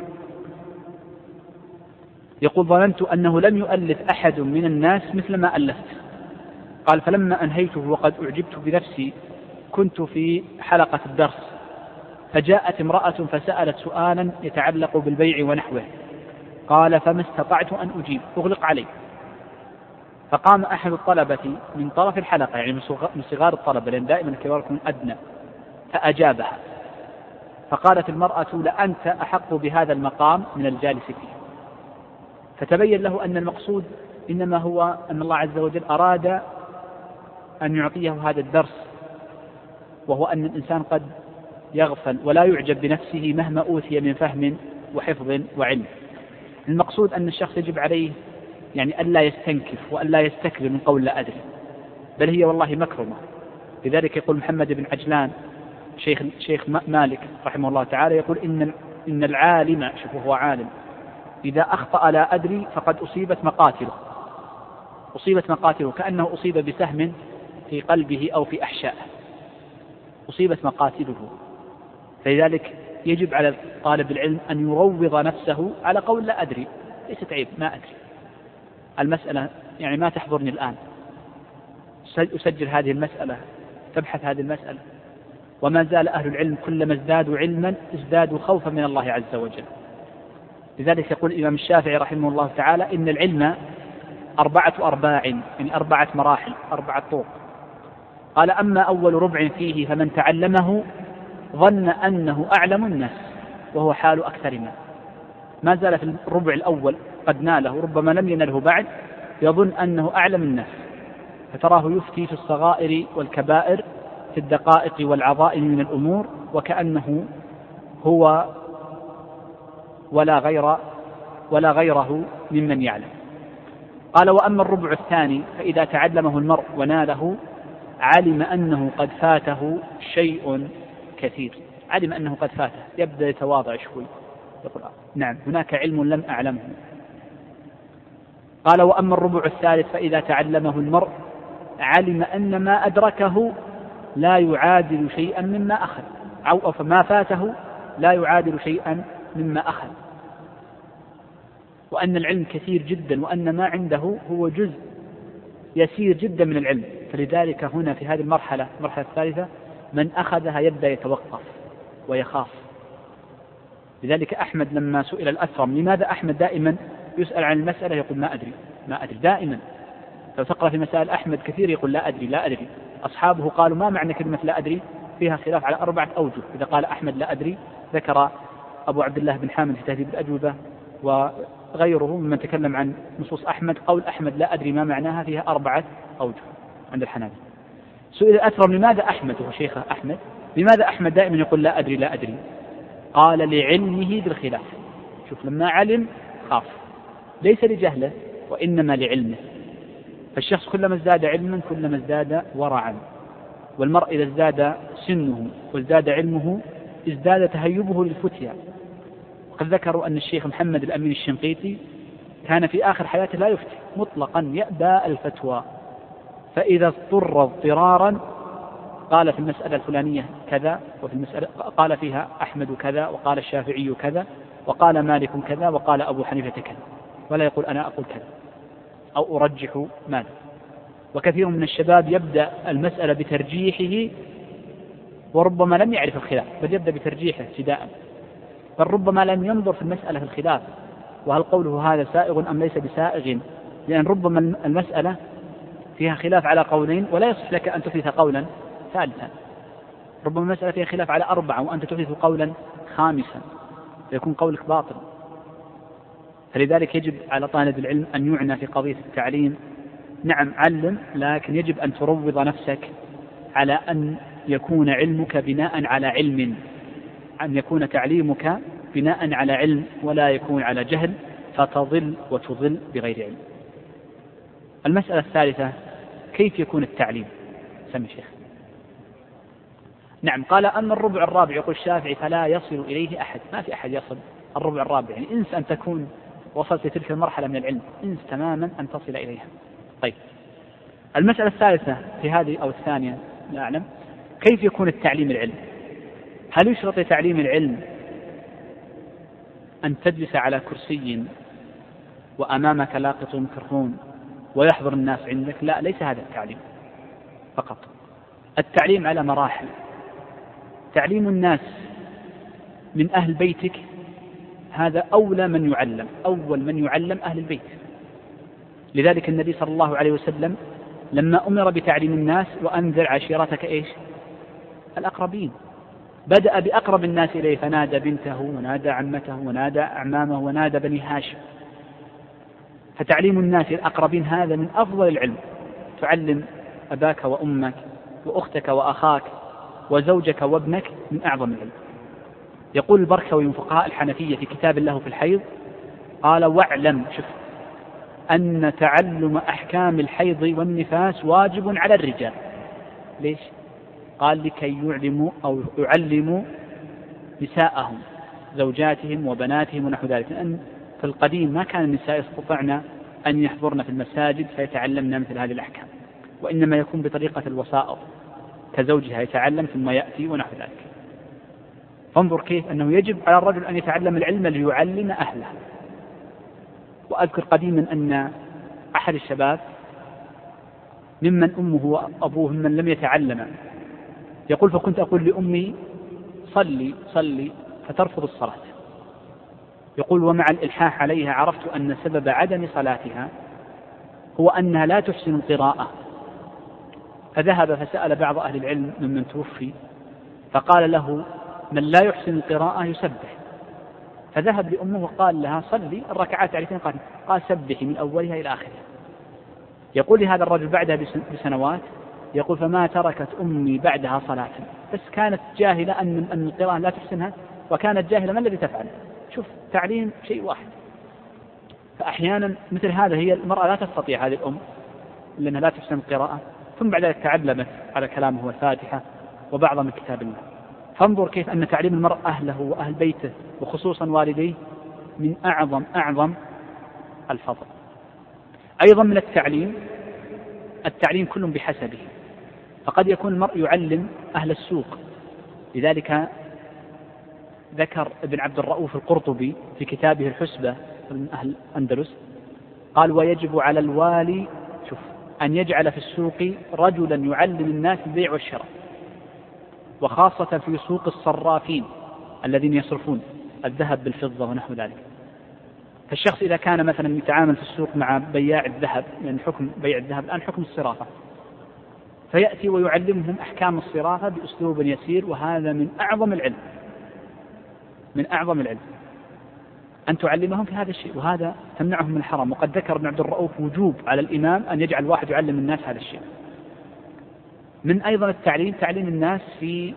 يقول ظننت أنه لم يؤلف أحد من الناس مثل ما ألفت. قال فلما أنهيته وقد أعجبت بنفسي كنت في حلقة الدرس فجاءت امرأة فسألت سؤالا يتعلق بالبيع ونحوه، قال فما استطعت أن أجيب، أغلق عليه. فقام أحد الطلبة من طرف الحلقة، يعني من صغار الطلبة لأن دائما الكبار يكون أدنى، فأجابها. فقالت المرأة لأنت أحق بهذا المقام من الجالس فيه. فتبين له أن المقصود إنما هو أن الله عز وجل أراد أن يعطيه هذا الدرس، وهو أن الإنسان قد يغفل ولا يعجب بنفسه مهما أوتي من فهم وحفظ وعلم. المقصود أن الشخص يجب عليه يعني ألا يستنكف وألا يستكبر من قول لا أدري، بل هي والله مكرمة. لذلك يقول محمد بن عجلان شيخ, شيخ مالك رحمه الله تعالى يقول إن, إن العالم، شوفوا هو عالم، إذا أخطأ لا أدري فقد أصيبت مقاتله، أصيبت مقاتله كأنه أصيب بسهم في قلبه أو في أحشائه، أصيبت مقاتله. فلذلك يجب على طالب العلم أن يروض نفسه على قول لا أدري، ليست عيب، ما أدري المسألة يعني ما تحضرني الآن، أسجل هذه المسألة، تبحث هذه المسألة. وما زال أهل العلم كلما ازدادوا علما ازدادوا خوفا من الله عز وجل. لذلك يقول الإمام الشافعي رحمه الله تعالى إن العلم أربعة أرباع، يعني أربعة مراحل، أربعة طرق. قال أما أول ربع فيه فمن تعلمه ظن أنه أعلم الناس وهو حال أكثرنا. ما زال في الربع الأول قد ناله، ربما لم ينله بعد، يظن أنه أعلم الناس، فتراه يفتي في الصغائر والكبائر، في الدقائق والعظائم من الأمور، وكأنه هو ولا غير ولا غيره ممن يعلم. قال وأما الربع الثاني فإذا تعلمه المرء وناله علم أنه قد فاته شيء كثير، علم أنه قد فاته، يبدأ يتواضع شوي يقول نعم هناك علم لم أعلمه. قال وأما الربع الثالث فإذا تعلمه المرء علم أن ما أدركه لا يعادل شيئا مما أخذ، أو فما فاته لا يعادل شيئا مما أخذ، وأن العلم كثير جدا، وأن ما عنده هو جزء يسير جدا من العلم. فلذلك هنا في هذه المرحلة المرحلة الثالثة من أخذها يبدأ يتوقف ويخاف. لذلك أحمد لما سئل الأثرم لماذا أحمد دائما يسأل عن المسألة يقول ما أدري ما أدري دائما. لو تقرأ في مسائل أحمد كثير يقول لا أدري لا أدري. أصحابه قالوا ما معنى كلمة لا أدري؟ فيها خلاف على أربعة أوجه. إذا قال أحمد لا أدري ذكر أبو عبد الله بن حامد في تهذيب الأجوبة وغيره ممن تكلم عن نصوص أحمد، قول أحمد لا أدري ما معناها فيها أربعة أوجه عند الحنابلة. سئل الأثرم لماذا أحمد وهو شيخه أحمد لماذا أحمد دائما يقول لا أدري لا أدري؟ قال لعلمه بالخلاف. شوف لما علم خاف، ليس لجهله وإنما لعلمه. فالشخص كلما ازداد علما كلما ازداد ورعا، والمرء إذا ازداد سنه وازداد علمه ازداد تهيبه للفتيا. وقد ذكروا أن الشيخ محمد الأمين الشنقيطي كان في آخر حياته لا يفتي مطلقا، يأبى الفتوى، فإذا اضطر اضطرارا قال في المسألة الفلانية كذا، وفي المسألة قال فيها أحمد كذا، وقال الشافعي كذا، وقال مالك كذا، وقال أبو حنيفة كذا، ولا يقول أنا أقول كذا أو أرجح ماذا. وكثير من الشباب يبدأ المسألة بترجيحه وربما لم يعرف الخلاف، بل يبدأ بترجيحه ابتداء، بل ربما لم ينظر في المسألة في الخلاف، وهل قوله هذا سائغ أم ليس بسائغ، لأن ربما المسألة فيها خلاف على قولين ولا يصح لك أن تحدث قولا ثالثا، ربما المسألة فيها خلاف على أربعة وأنت تحدث قولا خامسا فيكون قولك باطل. فلذلك يجب على طالب العلم أن يعنى في قضية التعليم. نعم علم، لكن يجب أن تروض نفسك على أن يكون علمك بناء على علم، أن يكون تعليمك بناء على علم ولا يكون على جهل فتضل وتضل بغير علم. المسألة الثالثة: كيف يكون التعليم؟ سمي شيخ. نعم، قال أما الربع الرابع يقول الشافعي فلا يصل إليه أحد، ما في أحد يصل الربع الرابع، يعني انس أن تكون وصلت تلك المرحلة من العلم، انس تماما أن تصل إليها. طيب، المسألة الثالثة في هذه أو الثانية لا أعلم: كيف يكون التعليم العلم؟ هل يشرط تعليم العلم أن تجلس على كرسي وأمامك لاقط ميكروفون ويحضر الناس عندك؟ لا، ليس هذا التعليم فقط. التعليم على مراحل. تعليم الناس من أهل بيتك هذا أولى من يعلم، أول من يعلم أهل البيت. لذلك النبي صلى الله عليه وسلم لما أمر بتعليم الناس وأنذر عشيرتك إيش؟ الأقربين، بدأ بأقرب الناس إليه فنادى بنته ونادى عمته ونادى أعمامه ونادى بني هاشم. فتعليم الناس الأقربين هذا من أفضل العلم. تعلم أباك وأمك وأختك وأخاك وزوجك وابنك من أعظم العلم. يقول البركوي من فقهاء الحنفية في كتاب له في الحيض قال: واعلم، شوف، أن تعلم أحكام الحيض والنفاس واجب على الرجال. ليش؟ قال: لكي يعلموا أو يعلموا نساءهم زوجاتهم وبناتهم ونحو ذلك، لأن في القديم ما كان النساء يستطعن أن يحضرن في المساجد فيتعلمن مثل هذه الأحكام، وإنما يكون بطريقة الوسائط، كزوجها يتعلم ثم يأتي ونحو ذلك. فانظر كيف أنه يجب على الرجل أن يتعلم العلم ليعلم أهله. وأذكر قديما أن أحد الشباب ممن أمه وأبوه ممن لم يتعلم يقول: فكنت أقول لأمي صلي صلي فترفض الصلاة. يقول: ومع الإلحاح عليها عرفت أن سبب عدم صلاتها هو أنها لا تحسن القراءة. فذهب فسأل بعض أهل العلم ممن توفي فقال له: من لا يحسن القراءة يسبح. فذهب لأمه وقال لها: صلي الركعات عرفتين. قال قال سبحي من أولها إلى آخرها. يقول لي هذا الرجل بعدها بسنوات، يقول: فما تركت أمي بعدها صلاة، بس كانت جاهلة أن أن القراءة لا تحسنها، وكانت جاهلة ما الذي تفعل. شوف، تعليم شيء واحد. فأحيانا مثل هذا هي المرأة لا تستطيع هذه الأم لأنها لا تحسن القراءة، ثم بعد ذلك تعلمت على كلامه والفاتحة وبعض من كتاب الله. فانظر كيف أن تعليم المرء أهله وأهل بيته وخصوصا والديه من أعظم أعظم الفضل. أيضا من التعليم التعليم كل بحسبه. فقد يكون المرء يعلم أهل السوق. لذلك ذكر ابن عبد الرؤوف القرطبي في كتابه الحسبة من أهل الأندلس قال: ويجب على الوالي شوف أن يجعل في السوق رجلا يعلم الناس البيع والشراء، وخاصة في سوق الصرافين الذين يصرفون الذهب بالفضة ونحو ذلك. فالشخص إذا كان مثلا يتعامل في السوق مع بياع الذهب، لأن يعني حكم بيع الذهب الآن حكم الصرافة، فيأتي ويعلمهم أحكام الصرافة بأسلوب يسير، وهذا من أعظم العلم من أعظم العلم أن تعلمهم في هذا الشيء، وهذا تمنعهم من الحرام. وقد ذكر ابن عبد الرؤوف وجوب على الإمام أن يجعل واحد يعلم الناس هذا الشيء. من أيضا التعليم تعليم الناس في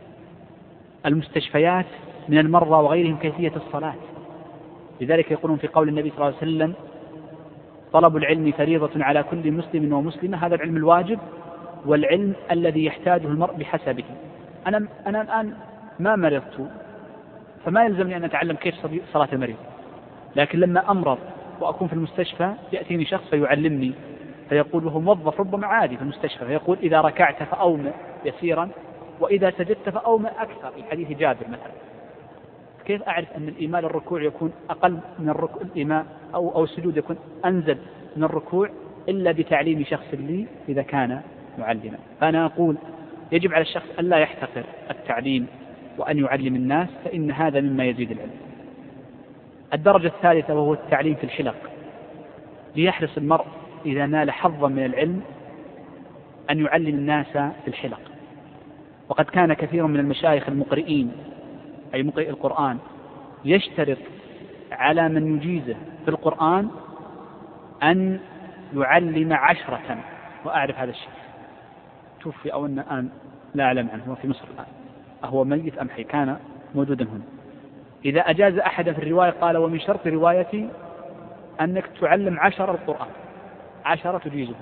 المستشفيات من المرضى وغيرهم كيفية الصلاة. لذلك يقولون في قول النبي صلى الله عليه وسلم: طلب العلم فريضة على كل مسلم ومسلمة. هذا العلم الواجب والعلم الذي يحتاجه المرء بحسبه. أنا أنا الآن ما مرضت فما يلزمني أن أتعلم كيف صلاة المريض، لكن لما أمرض وأكون في المستشفى يأتيني شخص فيعلمني، فيقول وهو موظف ربما عادي في المستشفى، فيقول: إذا ركعت فأومئ يسيرا وإذا سجدت فأومئ أكثر، في حديث جابر مثلا. كيف أعرف أن الإيمان الركوع يكون أقل من الركوع الإيمان أو أو السجود يكون أنزل من الركوع إلا بتعليم شخص لي إذا كان معلما. فأنا أقول يجب على الشخص ألا يحتقر التعليم وأن يعلم الناس، فإن هذا مما يزيد العلم. الدرجة الثالثة وهو التعليم في الحلق، ليحرص المرء إذا نال حظا من العلم أن يعلم الناس في الحلق. وقد كان كثير من المشايخ المقرئين أي مقرئ القرآن يشترط على من يجيزه في القرآن أن يعلم عشرة، وأعرف هذا الشيء توفي أو أن الآن لا أعلم عنه، هو في مصر الآن، أهو ميت أم حي، كان موجودا هنا. إذا أجاز أحدا في الرواية قال ومن شرط روايتي أنك تعلم عشر القرآن، عشرة تجيزه.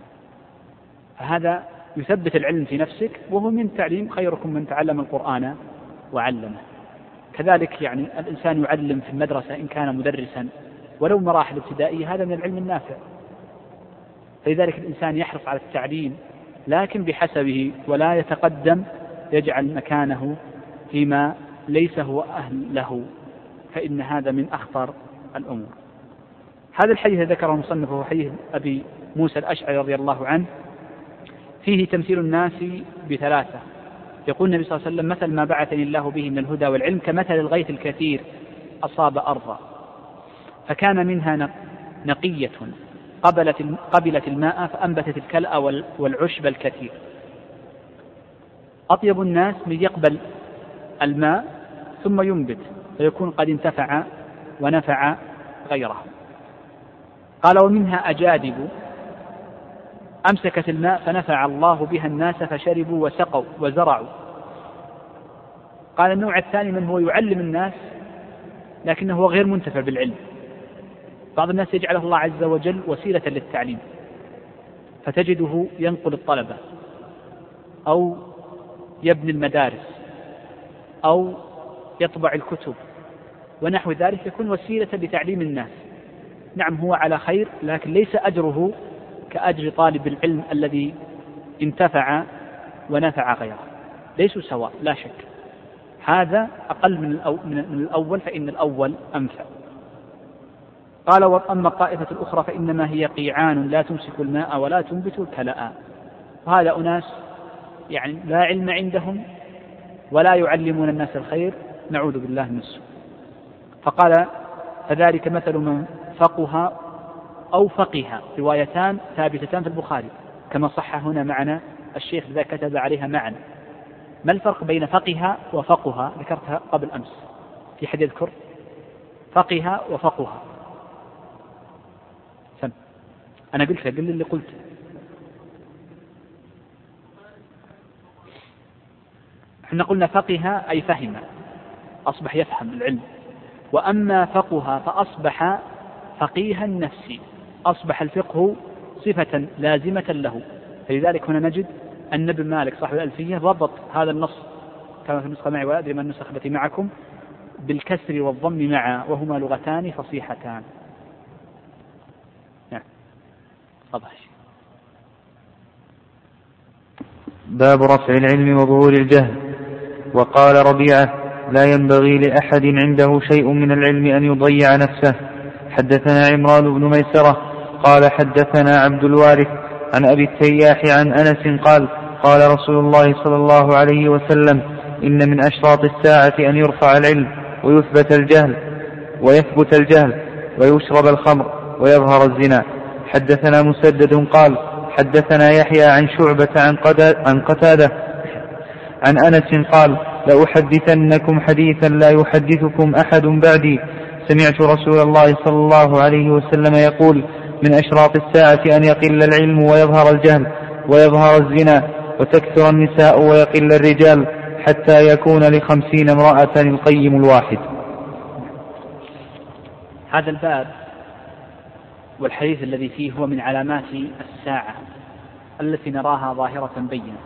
فهذا يثبت العلم في نفسك، وهو من تعليم خيركم من تعلم القرآن وعلمه. كذلك يعني الإنسان يعلم في المدرسة إن كان مدرسا ولو مراحل ابتدائية، هذا من العلم النافع. فلذلك الإنسان يحرص على التعليم لكن بحسبه، ولا يتقدم يجعل مكانه فيما ليس هو أهل له، فإن هذا من أخطر الأمور. هذا الحديث ذكره المصنف هو حديث أبي موسى الأشعري رضي الله عنه، فيه تمثيل الناس بثلاثة. يقول النبي صلى الله عليه وسلم مثل ما بعثني الله به من الهدى والعلم كمثل الغيث الكثير أصاب أرضا فكان منها نقية قبلت قبلت الماء فأنبتت الكلأ والعشب الكثير. أطيب الناس من يقبل الماء ثم ينبت فيكون قد انتفع ونفع غيره. قال ومنها أجادب أمسكت الماء فنفع الله بها الناس فشربوا وسقوا وزرعوا. قال النوع الثاني من هو يعلم الناس لكنه غير منتفع بالعلم. بعض الناس يجعله الله عز وجل وسيلة للتعليم، فتجده ينقل الطلبة أو يبني المدارس أو يطبع الكتب ونحو ذلك، يكون وسيلة لتعليم الناس. نعم هو على خير، لكن ليس أجره كأجر طالب العلم الذي انتفع ونفع غيره، ليسوا سواء لا شك. هذا أقل من الأول، فإن الأول أنفع. قال وأما الطائفة الأخرى فإنما هي قيعان لا تمسك الماء ولا تنبت الكلاء. وهذا أناس يعني لا علم عندهم ولا يعلمون الناس الخير، نعوذ بالله من السوء. فقال فذلك مثل من فقه أو فقه، روايتان ثابتتان في البخاري كما صح هنا معنا الشيخ إذا كتب عليها معنا. ما الفرق بين فقه وفقه؟ ذكرتها قبل أمس في حد يذكر فقه وفقه. سم أنا قلت قل اللي قلت. احنا قلنا فقه أي فهم، أصبح يفهم العلم. وأما فقه فأصبح فقيها النفس، أصبح الفقه صفة لازمة له. فلذلك هنا نجد أن ابن مالك صاحب الألفية ضبط هذا النص كما في النسخة معي ولا أدري ما النسخة التي معكم بالكسر والضم معا، وهما لغتان فصيحتان. نعم طبعا. باب رفع العلم وظهور الجهل. وقال ربيعة لا ينبغي لأحد عنده شيء من العلم أن يضيع نفسه. حدثنا عمران بن ميسرة قال حدثنا عبد الوارث عن أبي التياح عن أنس قال قال رسول الله صلى الله عليه وسلم إن من أشراط الساعة أن يرفع العلم ويثبت الجهل ويثبت الجهل ويشرب الخمر ويظهر الزنا. حدثنا مسدد قال حدثنا يحيى عن شعبة عن قتادة عن أنس قال لأحدثنكم حديثا لا يحدثكم أحد بعدي سمعت رسول الله صلى الله عليه وسلم يقول من أشراط الساعة أن يقل العلم ويظهر الجهل ويظهر الزنا وتكثر النساء ويقل الرجال حتى يكون لخمسين امرأة القيم الواحد. هذا الباب والحديث الذي فيه هو من علامات الساعة التي نراها ظاهرة بينة.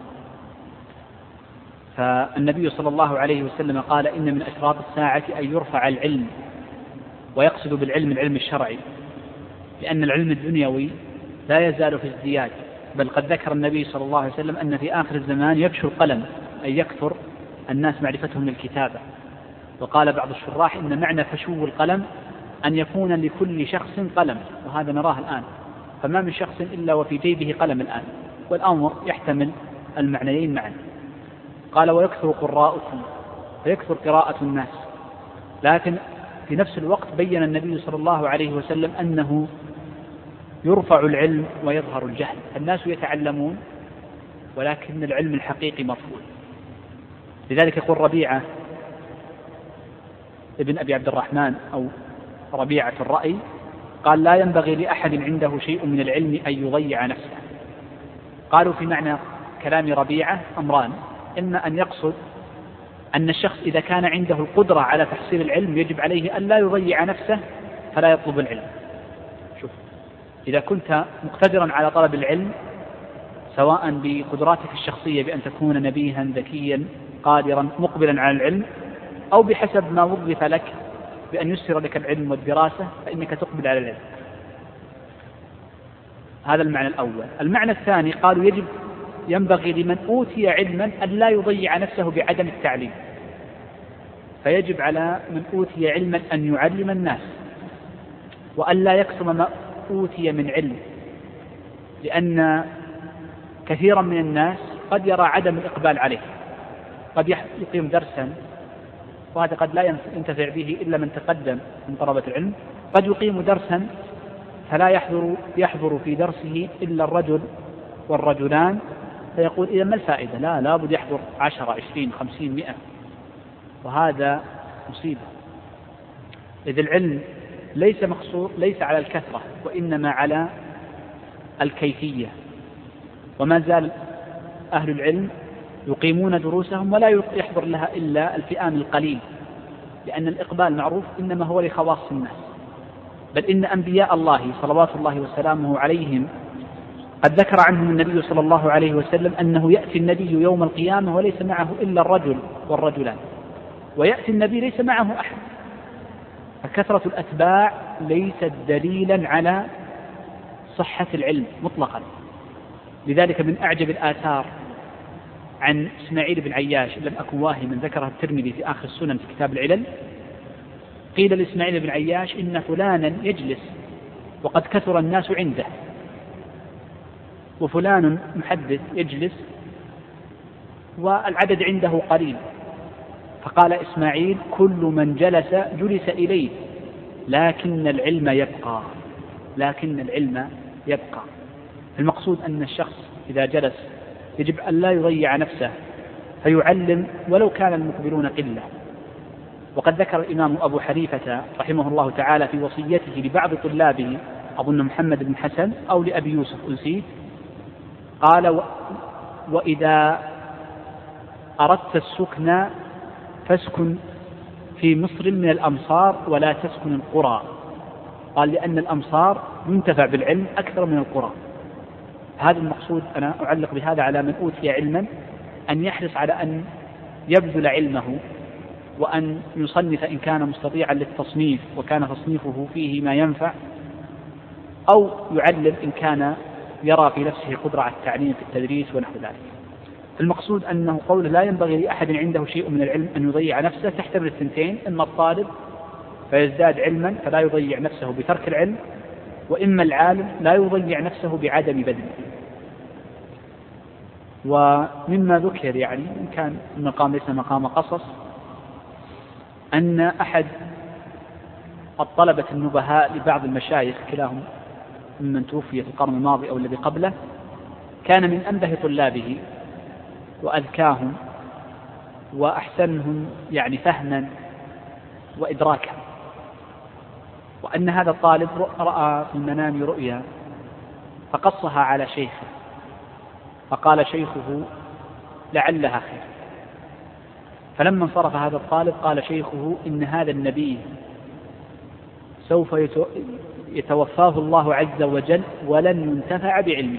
فالنبي صلى الله عليه وسلم قال إن من أشراط الساعة أن يرفع العلم، ويقصد بالعلم العلم الشرعي، لأن العلم الدنيوي لا يزال في ازدياد. بل قد ذكر النبي صلى الله عليه وسلم أن في آخر الزمان يكثر القلم، أي يكثر الناس معرفتهم للكتابة. وقال بعض الشراح إن معنى فشو القلم أن يكون لكل شخص قلم، وهذا نراه الآن، فما من شخص إلا وفي جيبه قلم الآن، والأمر يحتمل المعنيين معا. قال ويكثر قراءكم، فيكثر قراءة الناس. لكن في نفس الوقت بين النبي صلى الله عليه وسلم أنه يرفع العلم ويظهر الجهل. الناس يتعلمون ولكن العلم الحقيقي مرفوع. لذلك يقول ربيعة ابن أبي عبد الرحمن أو ربيعة الرأي قال: لا ينبغي لأحد عنده شيء من العلم أن يضيع نفسه. قالوا في معنى كلام ربيعة أمران: إما أن يقصد أن الشخص إذا كان عنده القدرة على تحصيل العلم يجب عليه أن لا يضيع نفسه فلا يطلب العلم. شوف، إذا كنت مقتدرا على طلب العلم سواء بقدراتك الشخصية بأن تكون نبيها ذكيا قادرا مقبلا على العلم، أو بحسب ما وظف لك بأن يسر لك العلم والدراسة، فإنك تقبل على العلم. هذا المعنى الأول. المعنى الثاني قالوا: يجب ينبغي لمن أوتي علما أن لا يضيع نفسه بعدم التعليم، فيجب على من أوتي علما أن يعلم الناس وأن لا يكتم ما أوتي من علم، لأن كثيرا من الناس قد يرى عدم الإقبال عليه، قد يقيم درسا وهذا قد لا ينتفع به إلا من تقدم من طلبة العلم، قد يقيم درسا فلا يحضر, يحضر في درسه إلا الرجل والرجلان، فيقول: إذا ما الفائدة؟ لا لابد يحضر عشرة عشرين خمسين مئة، وهذا مصيبة. إذ العلم ليس مقصور ليس على الكثرة وإنما على الكيفية. وما زال أهل العلم يقيمون دروسهم ولا يحضر لها إلا الفئام القليل، لأن الإقبال معروف إنما هو لخواص الناس. بل إن أنبياء الله صلوات الله وسلامه عليهم قد ذكر عنهم النبي صلى الله عليه وسلم أنه يأتي النبي يوم القيامة وليس معه إلا الرجل والرجلان، ويأتي النبي ليس معه أحد. فكثرة الأتباع ليست دليلا على صحة العلم مطلقا. لذلك من أعجب الآثار عن إسماعيل بن عياش، لم أكن واهما، ذكرها الترمذي في آخر السنن في كتاب العلل، قيل لإسماعيل بن عياش: إن فلانا يجلس وقد كثر الناس عنده، وفلان محدث يجلس والعدد عنده قليل. فقال إسماعيل: كل من جلس جلس إليه، لكن العلم يبقى، لكن العلم يبقى. المقصود أن الشخص إذا جلس يجب أن لا يضيع نفسه فيعلم ولو كان المقبلون قلة. وقد ذكر الإمام أبو حنيفة رحمه الله تعالى في وصيته لبعض طلابه، أظن محمد بن حسن أو لأبي يوسف أنسيت، قال: و... وإذا أردت السكن فاسكن في مصر من الأمصار ولا تسكن القرى. قال: لأن الأمصار ينتفع بالعلم أكثر من القرى. هذا المقصود. أنا أعلق بهذا على من أوتي علما أن يحرص على أن يبذل علمه وأن يصنف إن كان مستطيعا للتصنيف وكان تصنيفه فيه ما ينفع، أو يعلم إن كان يرى في نفسه قدرة على التعليم في التدريس ونحو ذلك. المقصود أنه قول لا ينبغي لأحد عنده شيء من العلم أن يضيع نفسه تحتمل الثنتين: إما الطالب فيزداد علما فلا يضيع نفسه بترك العلم، وإما العالم لا يضيع نفسه بعدم بذله. ومما ذكر يعني إن كان المقام ليس مقام قصص، أن أحد الطلبة النبهاء لبعض المشايخ كلاهم ممن توفي في القرن الماضي أو الذي قبله كان من أنبه طلابه وأذكاهم وأحسنهم يعني فهما وإدراكا، وأن هذا الطالب رأى في المنام رؤيا فقصها على شيخه، فقال شيخه: لعلها خير. فلما انصرف هذا الطالب قال شيخه: إن هذا النبي سوف يتوفاه الله عز وجل ولن ينتفع بعلمه.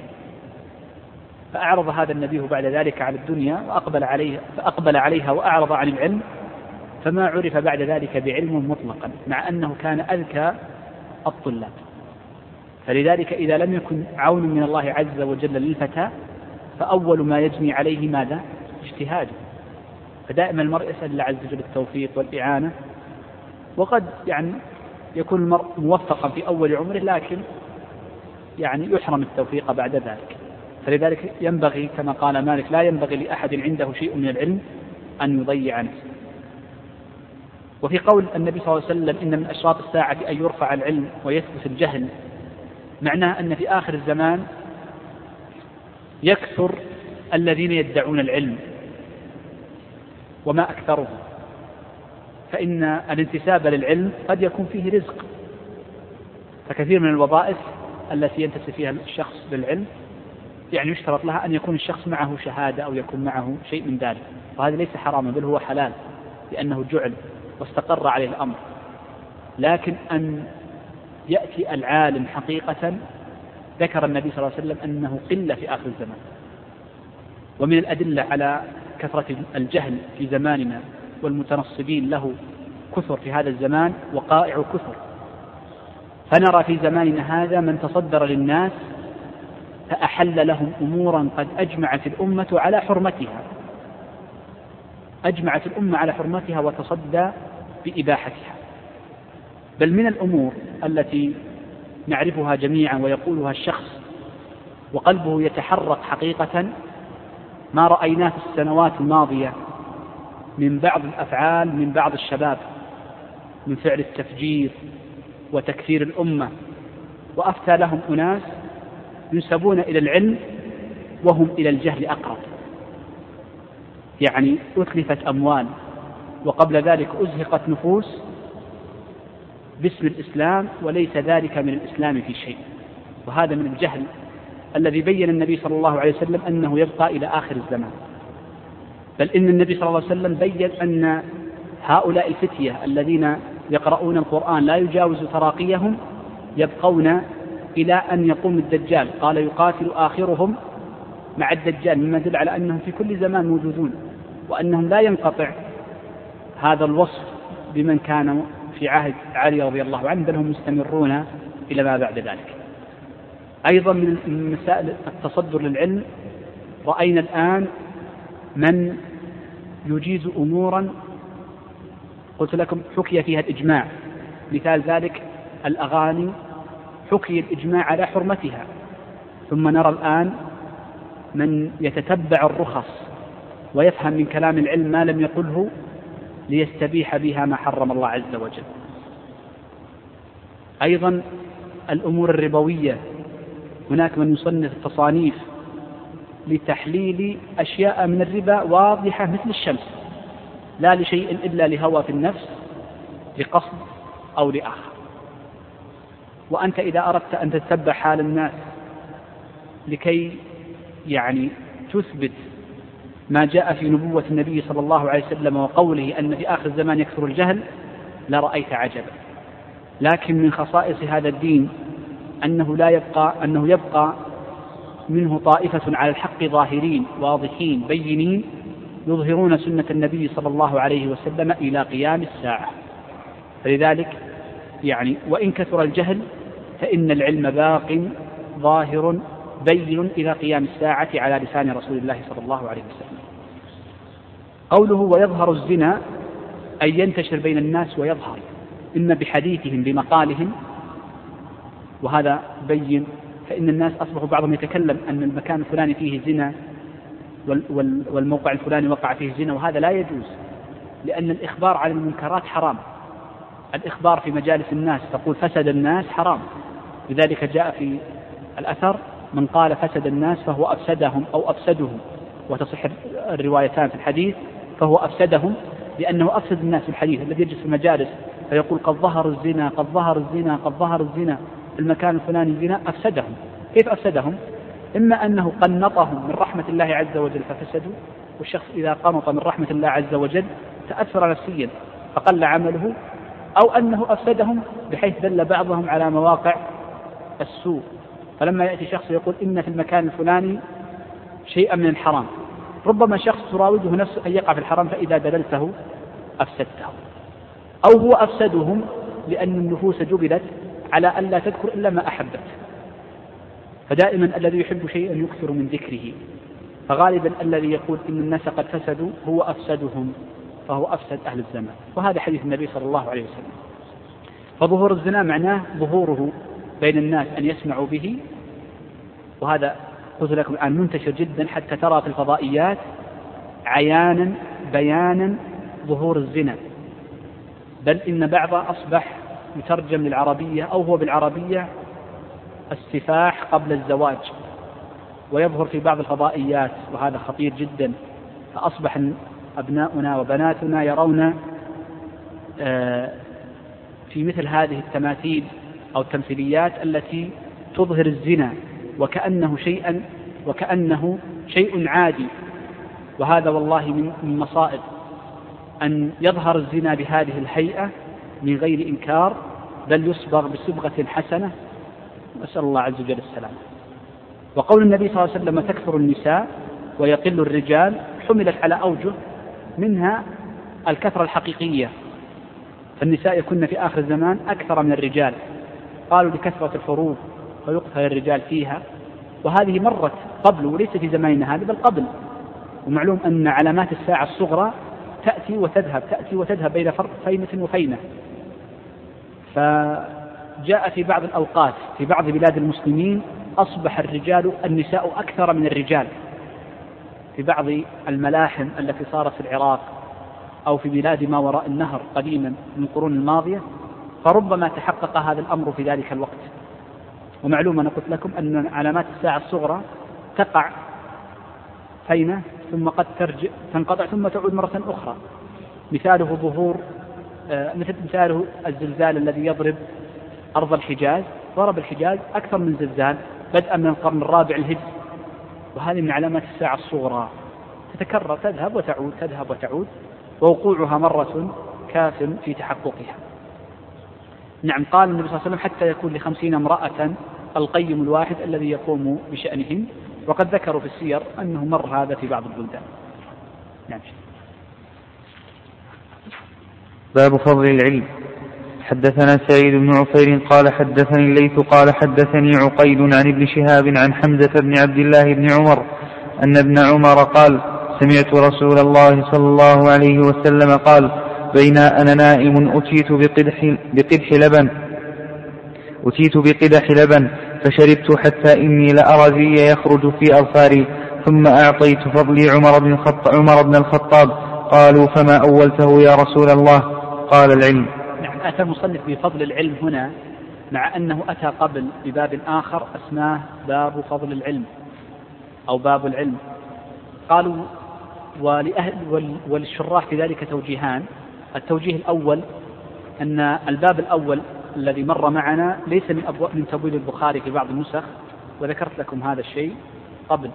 فأعرض هذا النبي بعد ذلك على الدنيا وأقبل عليها فأقبل عليها وأعرض عن العلم، فما عرف بعد ذلك بعلم مطلقا، مع أنه كان أذكى الطلاب. فلذلك إذا لم يكن عون من الله عز وجل للفتى فأول ما يجني عليه ماذا؟ اجتهاده. فدائما المرء يسأل الله عز وجل التوفيق والإعانة، وقد يعني يكون المرء موفقا في أول عمره لكن يعني يحرم التوفيق بعد ذلك. فلذلك ينبغي كما قال مالك: لا ينبغي لأحد عنده شيء من العلم أن يضيع نفسه. وفي قول النبي صلى الله عليه وسلم إن من أشراط الساعة أن يرفع العلم ويثبت الجهل، معناه أن في آخر الزمان يكثر الذين يدعون العلم وما أكثرهم، فإن الانتساب للعلم قد يكون فيه رزق، فكثير من الوظائف التي ينتسب فيها الشخص للعلم يعني يشترط لها أن يكون الشخص معه شهادة أو يكون معه شيء من ذلك، وهذا ليس حراما بل هو حلال لأنه جعل واستقر عليه الأمر. لكن أن يأتي العالم حقيقة ذكر النبي صلى الله عليه وسلم أنه قلة في آخر الزمان. ومن الأدلة على كثرة الجهل في زماننا والمتنصبين له كثر في هذا الزمان وقائع كثر، فنرى في زماننا هذا من تصدر للناس فأحل لهم أمورا قد أجمعت الأمة على حرمتها، أجمعت الأمة على حرمتها وتصدى بإباحتها. بل من الأمور التي نعرفها جميعا ويقولها الشخص وقلبه يتحرك حقيقة ما رأيناه في السنوات الماضية من بعض الأفعال من بعض الشباب من فعل التفجير وتكثير الأمة، وأفتى لهم أناس ينسبون إلى العلم وهم إلى الجهل أقرب، يعني أتلفت أموال وقبل ذلك أزهقت نفوس باسم الإسلام وليس ذلك من الإسلام في شيء، وهذا من الجهل الذي بين النبي صلى الله عليه وسلم أنه يبقى إلى آخر الزمان. بل إن النبي صلى الله عليه وسلم بين أن هؤلاء الفتية الذين يقرؤون القرآن لا يجاوز تراقيهم يبقون إلى أن يقوم الدجال، قال يقاتل آخرهم مع الدجال، مما يدل على أنهم في كل زمان موجودون وأنهم لا ينقطع هذا الوصف بمن كانوا في عهد علي رضي الله عنه، بل هم مستمرون إلى ما بعد ذلك. أيضا من مسائل التصدر للعلم رأينا الآن من يجيز أمورا قلت لكم حكي فيها الإجماع، مثال ذلك الأغاني حكي الإجماع على حرمتها، ثم نرى الآن من يتتبع الرخص ويفهم من كلام العلم ما لم يقله ليستبيح بها ما حرم الله عز وجل. أيضا الأمور الربوية، هناك من يصنف التصانيف لتحليل أشياء من الربا واضحة مثل الشمس، لا لشيء إلا لهوى في النفس لقصد أو لآخر. وأنت إذا أردت أن تتبع حال الناس لكي يعني تثبت ما جاء في نبوة النبي صلى الله عليه وسلم وقوله أن في آخر الزمان يكثر الجهل لرأيت عجبا. لكن من خصائص هذا الدين أنه لا يبقى أنه يبقى منه طائفة على الحق ظاهرين واضحين بينين يظهرون سنة النبي صلى الله عليه وسلم إلى قيام الساعة. فلذلك يعني وإن كثر الجهل فإن العلم باق ظاهر بين إلى قيام الساعة على لسان رسول الله صلى الله عليه وسلم. قوله ويظهر الزنا أي ينتشر بين الناس ويظهر، إما بحديثهم بمقالهم، وهذا بين، فإن الناس أصبحوا بعضهم يتكلم أن المكان الفلاني فيه زنا والموقع الفلاني وقع فيه زنا، وهذا لا يجوز، لأن الإخبار عن المنكرات حرام. الإخبار في مجالس الناس تقول فسد الناس حرام، لذلك جاء في الأثر من قال فسد الناس فهو أفسدهم أو أفسدهم، وتصح الروايتان في الحديث فهو أفسدهم، لأنه أفسد الناس في الحديث الذي يجلس في المجالس فيقول قد ظهر الزنا قد ظهر الزنا قد ظهر الزنا في المكان الفلاني الزنا، أفسدهم. كيف أفسدهم؟ إما أنه قنطهم من رحمة الله عز وجل ففسدوا، والشخص إذا قنط من رحمة الله عز وجل تأثر نفسيا فقل عمله، أو أنه أفسدهم بحيث دل بعضهم على مواقع السوء، فلما يأتي شخص يقول إن في المكان الفلاني شيئا من الحرام، ربما شخص تراوده نفسه أن يقع في الحرام فإذا دللته أفسدته، أو هو أفسدهم لأن النفوس جبلت على أن لا تذكر إلا ما أحبت، فدائما الذي يحب شيئا يكثر من ذكره، فغالبا الذي يقول إن الناس قد فسدوا هو أفسدهم فهو أفسد أهل الزمان، وهذا حديث النبي صلى الله عليه وسلم. فظهور الزنا معناه ظهوره بين الناس أن يسمعوا به، وهذا قلت لكم الآن منتشر جدا حتى ترى في الفضائيات عيانا بيانا ظهور الزنا، بل إن بعضها أصبح يترجم للعربية أو هو بالعربية السفاح قبل الزواج، ويظهر في بعض الفضائيات، وهذا خطير جدا. فأصبح أبناؤنا وبناتنا يرون في مثل هذه التماثيل أو التمثيليات التي تظهر الزنا وكأنه شيئا وكأنه شيء عادي. وهذا والله من مصائب أن يظهر الزنا بهذه الهيئة من غير إنكار، بل يصبغ بصبغة حسنة، نسأل الله عز وجل السلامة. وقول النبي صلى الله عليه وسلم تكثر النساء ويقل الرجال حملت على أوجه، منها الكثرة الحقيقية، فالنساء يكون في آخر الزمان أكثر من الرجال، قالوا لكثرة الحروب فيقتل الرجال فيها، وهذه مرت قبل وليس في زماننا هذا بل قبل. ومعلوم أن علامات الساعة الصغرى تأتي وتذهب تأتي وتذهب بين فينة وفينة. فجاء في بعض الأوقات في بعض بلاد المسلمين أصبح الرجال النساء أكثر من الرجال، في بعض الملاحم التي صارت في العراق أو في بلاد ما وراء النهر قديما من القرون الماضية، فربما تحقق هذا الأمر في ذلك الوقت. ومعلوم أنا قلت لكم أن علامات الساعة الصغرى تقع فينة ثم قد ترجع تنقطع ثم تعود مرة أخرى. مثاله ظهور مثل مثاله الزلزال الذي يضرب أرض الحجاز، ضرب الحجاز أكثر من زلزال بدءا من القرن الرابع الهجري، وهذه من علامات الساعة الصغرى تتكرر تذهب وتعود تذهب وتعود، ووقوعها مرة كاف في تحققها. نعم، قال النبي صلى الله عليه وسلم حتى يكون لخمسين امرأة القيم الواحد الذي يقوم بشأنهم، وقد ذكروا في السير أنه مر هذا في بعض البلدان. نعم. باب فضل العلم. حدثنا سعيد بن عفير قال حدثني الليث قال حدثني عقيل عن ابن شهاب عن حمزة بن عبد الله بن عمر أن ابن عمر قال سمعت رسول الله صلى الله عليه وسلم قال بين أنا نائم أتيت بقدح, بقدح لبن أتيت بقدح لبن فشربت حتى إني لأرى زي يخرج في أظفاري، ثم أعطيت فضلي عمر بن, عمر بن الخطاب. قالوا فما أولته يا رسول الله؟ قال العلم. نعم، أتى المصنف بفضل العلم هنا مع أنه أتى قبل بباب آخر اسماه باب فضل العلم أو باب العلم. قالوا ولأهل وللشراح في ذلك توجيهان. التوجيه الأول أن الباب الأول الذي مر معنا ليس من أبواب من تبويب البخاري في بعض النسخ، وذكرت لكم هذا الشيء قبل.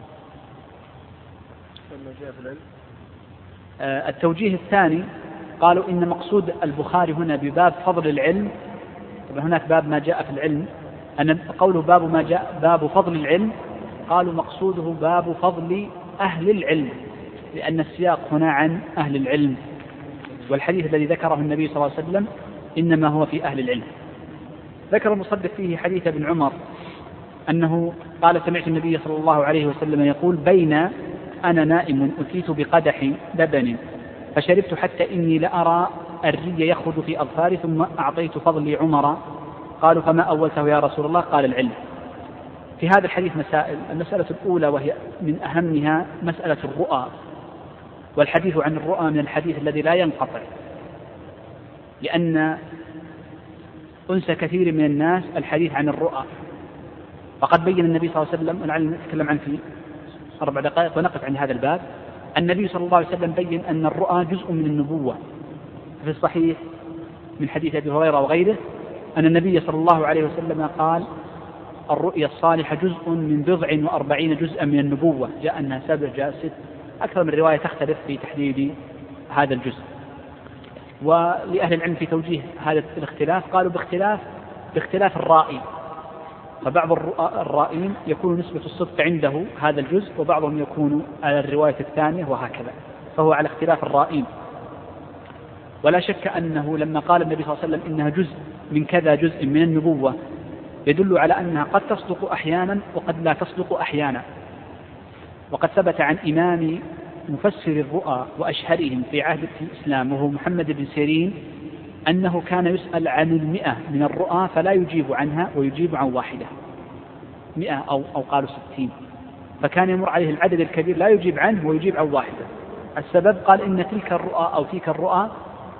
التوجيه الثاني قالوا إن مقصود البخاري هنا بباب فضل العلم، هناك باب ما جاء في العلم، أن قوله باب ما جاء باب فضل العلم، قالوا مقصوده باب فضل أهل العلم، لأن السياق هنا عن أهل العلم، والحديث الذي ذكره النبي صلى الله عليه وسلم إنما هو في أهل العلم. ذكر المصدق فيه حديث ابن عمر أنه قال سمعت النبي صلى الله عليه وسلم يقول بين أنا نائم أتيت بقدح لبن فشربت حتى إني لأرى الري يخرج في أظفاري، ثم أعطيت فضلي عمر. قالوا فما أولته يا رسول الله؟ قال العلم. في هذا الحديث مسائل. المسألة الأولى وهي من أهمها مسألة الرؤى، والحديث عن الرؤى من الحديث الذي لا ينقطع، لأن أنس كثير من الناس الحديث عن الرؤى. فقد بين النبي صلى الله عليه وسلم، ولعلنا نتكلم عنه في أربع دقائق ونقف عن هذا الباب. النبي صلى الله عليه وسلم بين أن الرؤى جزء من النبوة. في الصحيح من حديث أبي هريرة وغيره أن النبي صلى الله عليه وسلم قال الرؤيا الصالحة جزء من بضع وأربعين جزءا من النبوة، جاء أنها سبع جاء ست، أكثر من رواية تختلف في تحديد هذا الجزء. ولأهل العلم في توجيه هذا الاختلاف قالوا باختلاف باختلاف الرائي، فبعض الرائين يكون نسبة الصدق عنده هذا الجزء، وبعضهم يكون على الرواية الثانية، وهكذا، فهو على اختلاف الرائين. ولا شك أنه لما قال النبي صلى الله عليه وسلم إنها جزء من كذا جزء من النبوة يدل على أنها قد تصدق أحيانا وقد لا تصدق أحيانا. وقد ثبت عن إمام مفسر الرؤى وأشهرهم في عهد الإسلام وهو محمد بن سيرين أنه كان يسأل عن المئة من الرؤى فلا يجيب عنها ويجيب عن واحدة، مئة أو, أو قالوا ستين، فكان يمر عليه العدد الكبير لا يجيب عنه ويجيب عن واحدة. السبب قال إن تلك الرؤى أو تلك الرؤى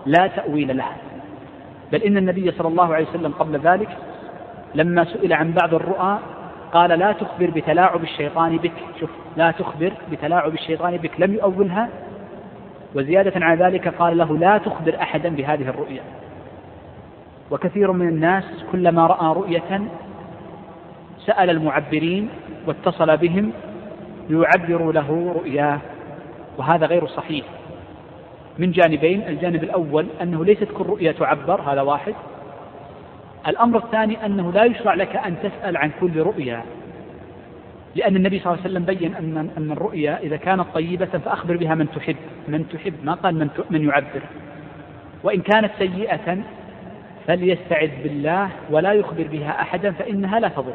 لا تأويل لها، بل إن النبي صلى الله عليه وسلم قبل ذلك لما سئل عن بعض الرؤى قال لا تخبر بتلاعب الشيطان بك. شوف، لا تخبر بتلاعب الشيطان بك، لم يؤولها. وزيادة على ذلك قال له لا تخبر أحدا بهذه الرؤيا. وكثير من الناس كلما رأى رؤية سأل المعبرين واتصل بهم ليعبروا له رؤياه، وهذا غير صحيح من جانبين. الجانب الأول أنه ليست كل رؤيا تعبر، هذا واحد. الأمر الثاني أنه لا يشرع لك أن تسأل عن كل رؤيا، لأن النبي صلى الله عليه وسلم بين أن أن الرؤيا إذا كانت طيبة فأخبر بها من تحب، من تحب ما قال من من يعبر. وإن كانت سيئة فليستعذ بالله ولا يخبر بها أحدا فإنها لا تضر.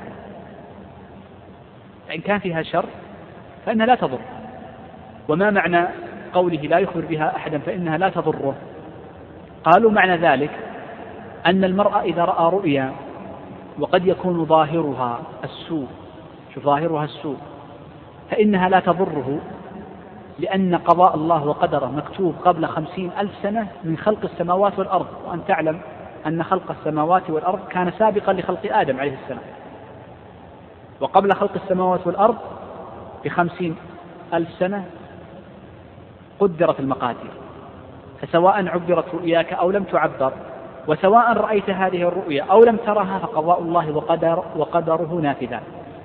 فإن كان فيها شر فإنها لا تضر. وما معنى قوله لا يخبر بها أحدا فإنها لا تضره؟ قالوا معنى ذلك أن المرأة إذا رأى رؤيا وقد يكون ظاهرها السوء، شوف ظاهرها السوء، فإنها لا تضره، لأن قضاء الله وقدره مكتوب قبل خمسين ألف سنة من خلق السماوات والأرض. وأن تعلم أن خلق السماوات والأرض كان سابقا لخلق آدم عليه السلام، وقبل خلق السماوات والأرض بخمسين ألف سنة قدرت المقادير. فسواء عبرت رؤياك أو لم تعبر، وسواء رأيت هذه الرؤيا أو لم ترها، فقضاء الله وقدر وقدره نافذان.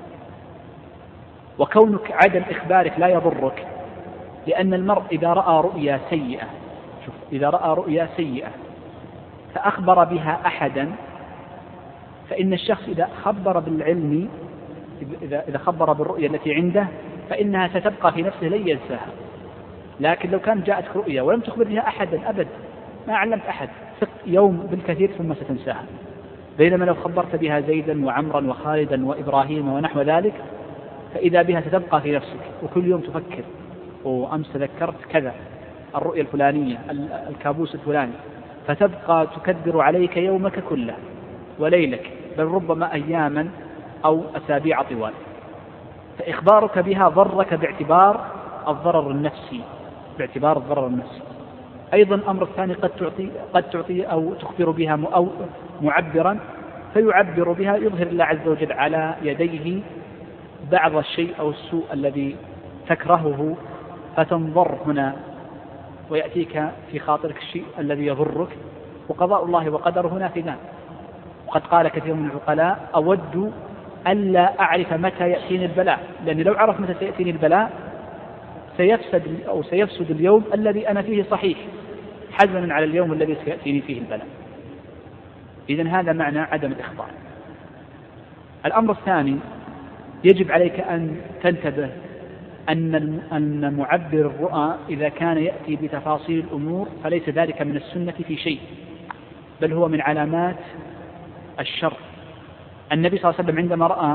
وكونك عدم إخبارك لا يضرك، لأن المرء إذا رأى رؤيا سيئة، شوف إذا رأى رؤيا سيئة فأخبر بها أحدا، فإن الشخص إذا خبر بالعلم، إذا إذا خبر بالرؤيا التي عنده فإنها ستبقى في نفسه لن ينساها. لكن لو كان جاءتك رؤيا ولم تخبر بها أحدا أبد، ما علمت أحد، يوم بالكثير ثم ستنساها. بينما لو خبرت بها زيدا وعمرا وخالدا وإبراهيم ونحو ذلك فإذا بها ستبقى في نفسك، وكل يوم تفكر وأمس تذكرت كذا الرؤيا الفلانية الكابوس الفلاني، فتبقى تكدر عليك يومك كله وليلك، بل ربما أياما أو أسابيع طوال. فإخبارك بها ضرك باعتبار الضرر النفسي، باعتبار الضرر النفسي. أيضا الأمر الثاني قد تعطي قد تعطي أو تخبر بها أو معبرا فيعبر بها، يظهر الله عز وجل على يديه بعض الشيء أو السوء الذي تكرهه فتنظر هنا، ويأتيك في خاطرك الشيء الذي يضرك، وقضاء الله وقدره نافذان. وقد قال كثير من العقلاء أود ألا أعرف متى يأتيني البلاء، لأن لو عرف متى سيأتيني البلاء سيفسد أو سيفسد اليوم الذي أنا فيه صحيح، حزنا على اليوم الذي سيأتيني فيه البلاء. إذن هذا معنى عدم الإخبار. الأمر الثاني، يجب عليك أن تنتبه أن أن معبر الرؤى إذا كان يأتي بتفاصيل الأمور فليس ذلك من السنة في شيء، بل هو من علامات الشر. النبي صلى الله عليه وسلم عندما رأى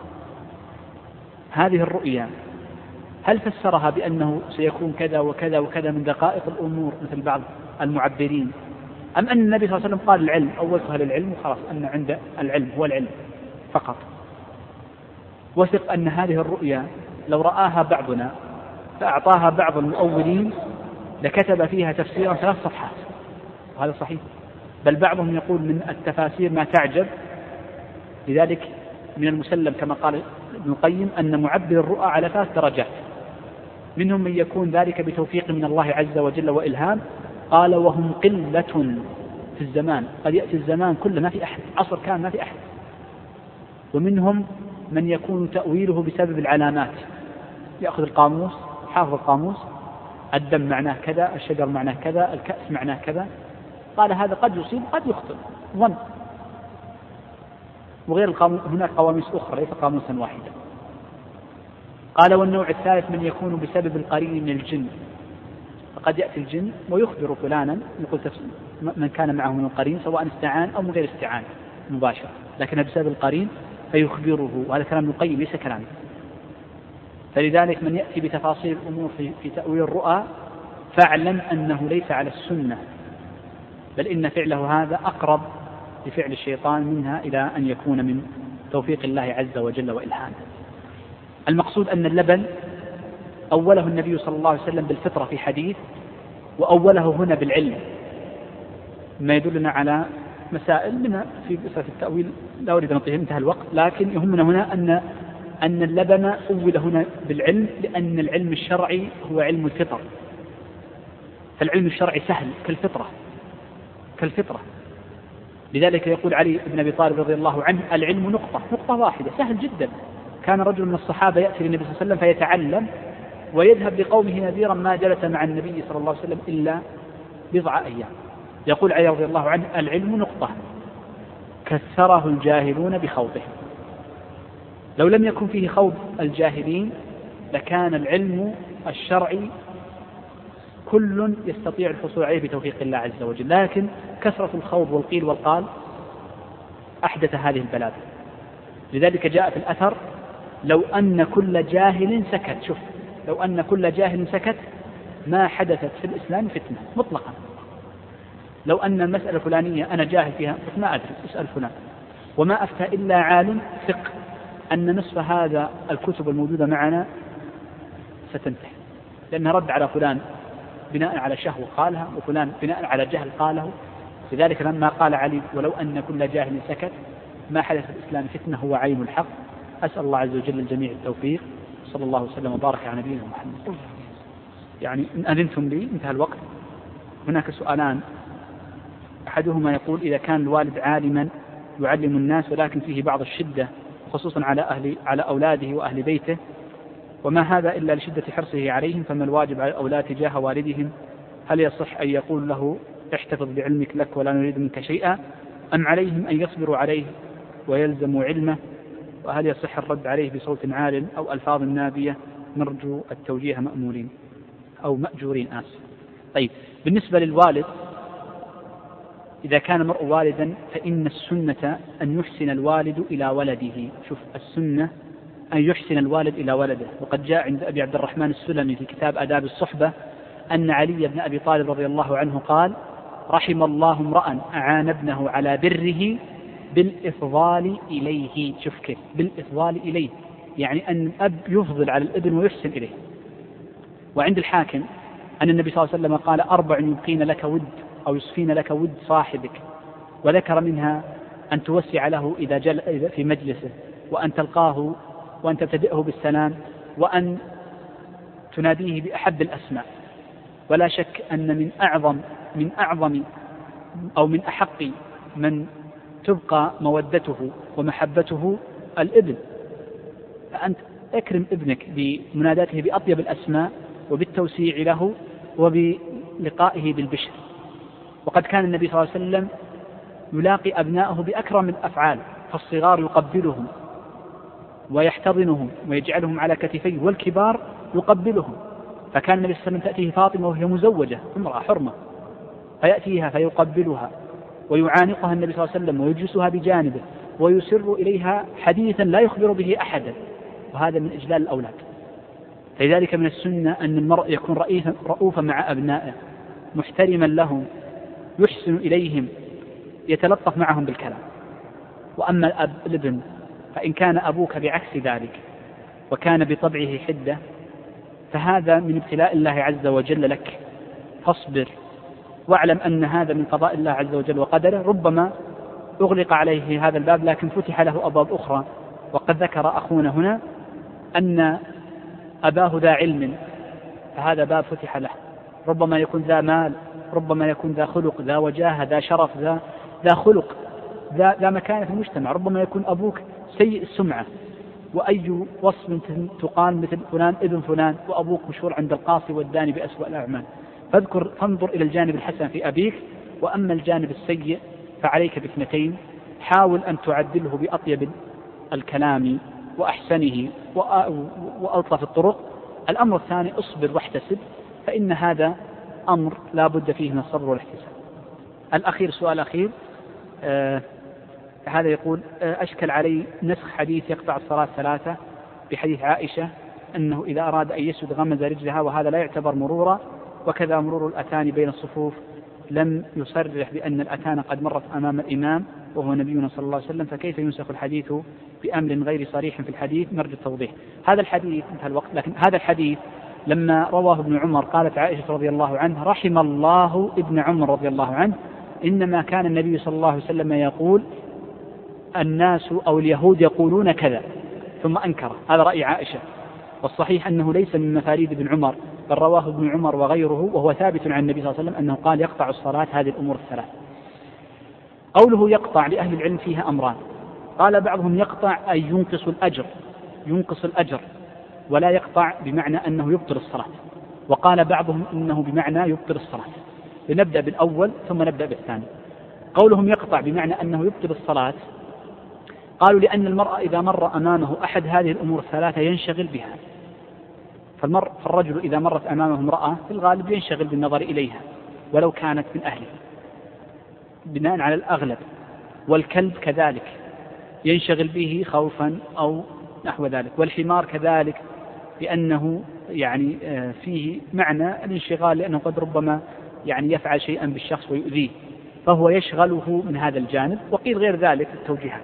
هذه الرؤيا هل فسرها بأنه سيكون كذا وكذا وكذا من دقائق الأمور مثل بعض المعبرين، أم أن النبي صلى الله عليه وسلم قال العلم أولها للعلم وخلاص، أن عند العلم هو العلم فقط؟ وثق أن هذه الرؤيا لو رآها بعضنا فأعطاها بعض المؤولين لكتب فيها تفسيرا ثلاث صفحات، وهذا صحيح. بل بعضهم يقول من التفاسير ما تعجب. لذلك من المسلم كما قال ابن القيم أن معبر الرؤى على ثلاث درجات، منهم من يكون ذلك بتوفيق من الله عز وجل وإلهام، قال وهم قلة في الزمان، قد يأتي الزمان كله ما في أحد، عصر كان ما في أحد. ومنهم من يكون تأويله بسبب العلامات، يأخذ القاموس، حافظ القاموس، الدم معناه كذا، الشجر معناه كذا، الكأس معناه كذا، قال هذا قد يصيب قد يخطئ ظن. وغير القاموس هناك قواميس أخرى ليس قاموسا واحدا. قال والنوع الثالث من يكون بسبب القرين من الجن، فقد يأتي الجن ويخبر فلانا، يقول من كان معه من القرين سواء استعان أو من غير استعان مباشرة، لكن بسبب القرين فيخبره، وهذا كلام ابن القيم ليس كلامه. فلذلك من يأتي بتفاصيل الأمور في, في تأويل الرؤى فاعلم أنه ليس على السنة، بل إن فعله هذا أقرب لفعل الشيطان منها إلى أن يكون من توفيق الله عز وجل وإلهامه. المقصود أن اللبن أوله النبي صلى الله عليه وسلم بالفطرة في حديث، وأوله هنا بالعلم، ما يدلنا على مسائل منها في مسألة التأويل لا أريد أن أطيل انتهى الوقت، لكن يهمنا هنا أن أن اللبن أول هنا بالعلم، لأن العلم الشرعي هو علم الفطر، فالعلم الشرعي سهل كالفطرة كالفطرة لذلك يقول علي بن أبي طالب رضي الله عنه: العلم نقطة نقطة واحدة سهل جدا. كان رجل من الصحابة يأتي للنبي صلى الله عليه وسلم فيتعلم ويذهب لقومه نذيرا ما جلس مع النبي صلى الله عليه وسلم إلا بضع أيام. يقول علي رضي الله عنه: العلم نقطة كثره الجاهلون بخوضه. لو لم يكن فيه خوض الجاهلين لكان العلم الشرعي كل يستطيع الحصول عليه بتوفيق الله عز وجل، لكن كثرة الخوض والقيل والقال أحدث هذه البلاد. لذلك جاء في الأثر: لو أن كل جاهل سكت، شوف، لو أن كل جاهل سكت ما حدثت في الإسلام فتنة مطلقا. لو أن المسألة الفلانية أنا جاهل فيها ما أدري، اسأل فلان، وما أفتى إلا عالم ثق أن نصف هذا الكتب الموجودة معنا ستنتهي، لأنها رد على فلان بناء على شهوة قالها، وفلان بناء على جهل قاله. لذلك لما قال علي: ولو أن كل جاهل سكت ما حدث في الإسلام فتنة، هو عين الحق. أسأل الله عز وجل الجميع التوفيق، صلى الله وسلم وبارك على نبينا محمد. يعني إن أذنتم لي انتهى الوقت. هناك سؤالان، أحدهما يقول: إذا كان الوالد عالما يعلم الناس ولكن فيه بعض الشدة خصوصا على أهل على أولاده وأهل بيته، وما هذا إلا لشدة حرصه عليهم، فما الواجب على الأولاد تجاه والدهم؟ هل يصح أن يقول له: احتفظ بعلمك لك ولا نريد منك شيئا، أم عليهم أن يصبروا عليه ويلزموا علمه؟ وهل يصح الرد عليه بصوت عال أو ألفاظ نابية؟ نرجو التوجيه مأمورين أو مأجورين آسف. طيب، بالنسبة للوالد، إذا كان المرء والدا فإن السنة أن يحسن الوالد إلى ولده. شوف، السنة أن يحسن الوالد إلى ولده. وقد جاء عند أبي عبد الرحمن السلمي في كتاب آداب الصحبة أن علي بن أبي طالب رضي الله عنه قال: رحم الله امرأ أعان ابنه على بره بالإفضال إليه. شوف كيف، بالإفضال إليه، يعني أن الأب يفضل على الابن ويحسن إليه. وعند الحاكم أن النبي صلى الله عليه وسلم قال: أربع يبقين لك ود أو يصفين لك ود صاحبك، وذكر منها أن توسع له إذا جل في مجلسه، وأن تلقاه وأن تبتدئه بالسلام، وأن تناديه بأحب الأسماء. ولا شك أن من أعظم من أعظم أو من أحق من تبقى مودته ومحبته الابن، فأنت اكرم ابنك بمناداته بأطيب الأسماء وبالتوسيع له وبلقائه بالبشر. وقد كان النبي صلى الله عليه وسلم يلاقي أبنائه بأكرم الأفعال، فالصغار يقبلهم ويحتضنهم ويجعلهم على كتفيه، والكبار يقبلهم. فكان النبي صلى الله عليه وسلم تأتيه فاطمة وهي مزوجة امرأة حرمة، فيأتيها فيقبلها ويعانقها النبي صلى الله عليه وسلم ويجلسها بجانبه ويسر إليها حديثا لا يخبر به أحدا، وهذا من إجلال الأولاد. فلذلك من السنة أن المرء يكون رؤوفا مع أبنائه، محترما لهم، يحسن إليهم، يتلطف معهم بالكلام. وأما الأب الابن فإن كان أبوك بعكس ذلك وكان بطبعه حدة فهذا من ابتلاء الله عز وجل لك، فاصبر واعلم أن هذا من قضاء الله عز وجل وقدره. ربما أغلق عليه هذا الباب لكن فتح له أبواب أخرى. وقد ذكر أخونا هنا أن أباه ذا علم، فهذا باب فتح له. ربما يكون ذا مال، ربما يكون ذا خلق، ذا وجاهة، ذا شرف، ذا, ذا خلق، ذا, ذا مكانة في المجتمع. ربما يكون أبوك سيء السمعة، وأي وصف تقال مثل فلان ابن فلان، وأبوك مشهور عند القاصي والداني بأسوأ الأعمال. فاذكر فانظر إلى الجانب الحسن في أبيك، وأما الجانب السيء فعليك باثنتين: حاول أن تعدله بأطيب الكلام وأحسنه وألطف الطرق. الأمر الثاني: اصبر واحتسب، فإن هذا أمر لا بد فيه من الصبر والاحتساب. الأخير، سؤال أخير، آه هذا يقول: آه أشكل علي نسخ حديث يقطع الصلاة ثلاثة بحديث عائشة أنه إذا أراد أن يسجد غمز رجلها، وهذا لا يعتبر مرورا، وكذا مرور الأتان بين الصفوف لم يصرح بأن الأتان قد مرت أمام الإمام وهو نبينا صلى الله عليه وسلم، فكيف ينسخ الحديث بأمر غير صريح في الحديث؟ نرجو التوضيح. هذا الحديث انتهى الوقت، لكن هذا الحديث لما رواه ابن عمر قالت عائشة رضي الله عنه: رحم الله ابن عمر رضي الله عنه إنما كان النبي صلى الله عليه وسلم يقول الناس أو اليهود يقولون كذا ثم أنكره. هذا رأي عائشة، والصحيح أنه ليس من مفاريد ابن عمر، بل رواه ابن عمر وغيره، وهو ثابت عن النبي صلى الله عليه وسلم أنه قال يقطع الصلاة هذه الأمور الثلاث. قوله يقطع لأهل العلم فيها أمران. قال بعضهم يقطع أي ينقص الأجر، ينقص الأجر، ولا يقطع بمعنى أنه يبطل الصلاة. وقال بعضهم إنه بمعنى يبطل الصلاة. لنبدأ بالأول ثم نبدأ بالثاني. قولهم يقطع بمعنى أنه يبطل الصلاة، قالوا لأن المرأة إذا مر أمامه أحد هذه الأمور الثلاثة ينشغل بها. فالمر فالرجل إذا مرت أمامه امرأة في الغالب ينشغل بالنظر إليها ولو كانت من أهله بناء على الأغلب، والكلب كذلك ينشغل به خوفا أو نحو ذلك، والحمار كذلك لأنه يعني فيه معنى الانشغال، لأنه قد ربما يعني يفعل شيئا بالشخص ويؤذيه، فهو يشغله من هذا الجانب. وقيل غير ذلك التوجيهات،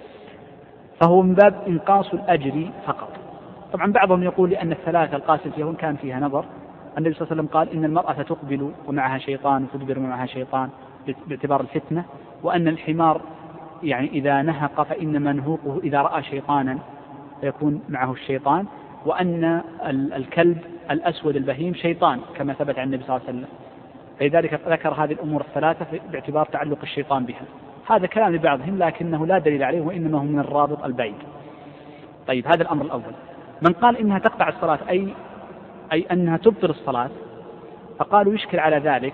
فهو من باب إنقاص الأجر فقط. طبعا بعضهم يقول لأن الثلاثة القاسم فيهن كان فيها نظر. النبي صلى الله عليه وسلم قال إن المرأة تقبل ومعها شيطان وتدبر ومعها شيطان باعتبار الفتنة، وأن الحمار يعني إذا نهق فإنما نهوقه إذا رأى شيطانا فيكون معه الشيطان، وأن الكلب الأسود البهيم شيطان كما ثبت عن النبي صلى الله عليه وسلم، فلذلك ذكر هذه الأمور الثلاثة باعتبار تعلق الشيطان بها. هذا كلام لبعضهم لكنه لا دليل عليه، وإنما هو من الرابط البعيد. طيب، هذا الأمر الأول. من قال إنها تقطع الصلاة أي أي أنها تبطل الصلاة، فقالوا يشكل على ذلك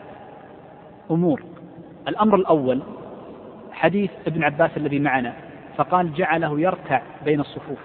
أمور. الأمر الأول حديث ابن عباس الذي معنا، فقال جعله يرتع بين الصفوف.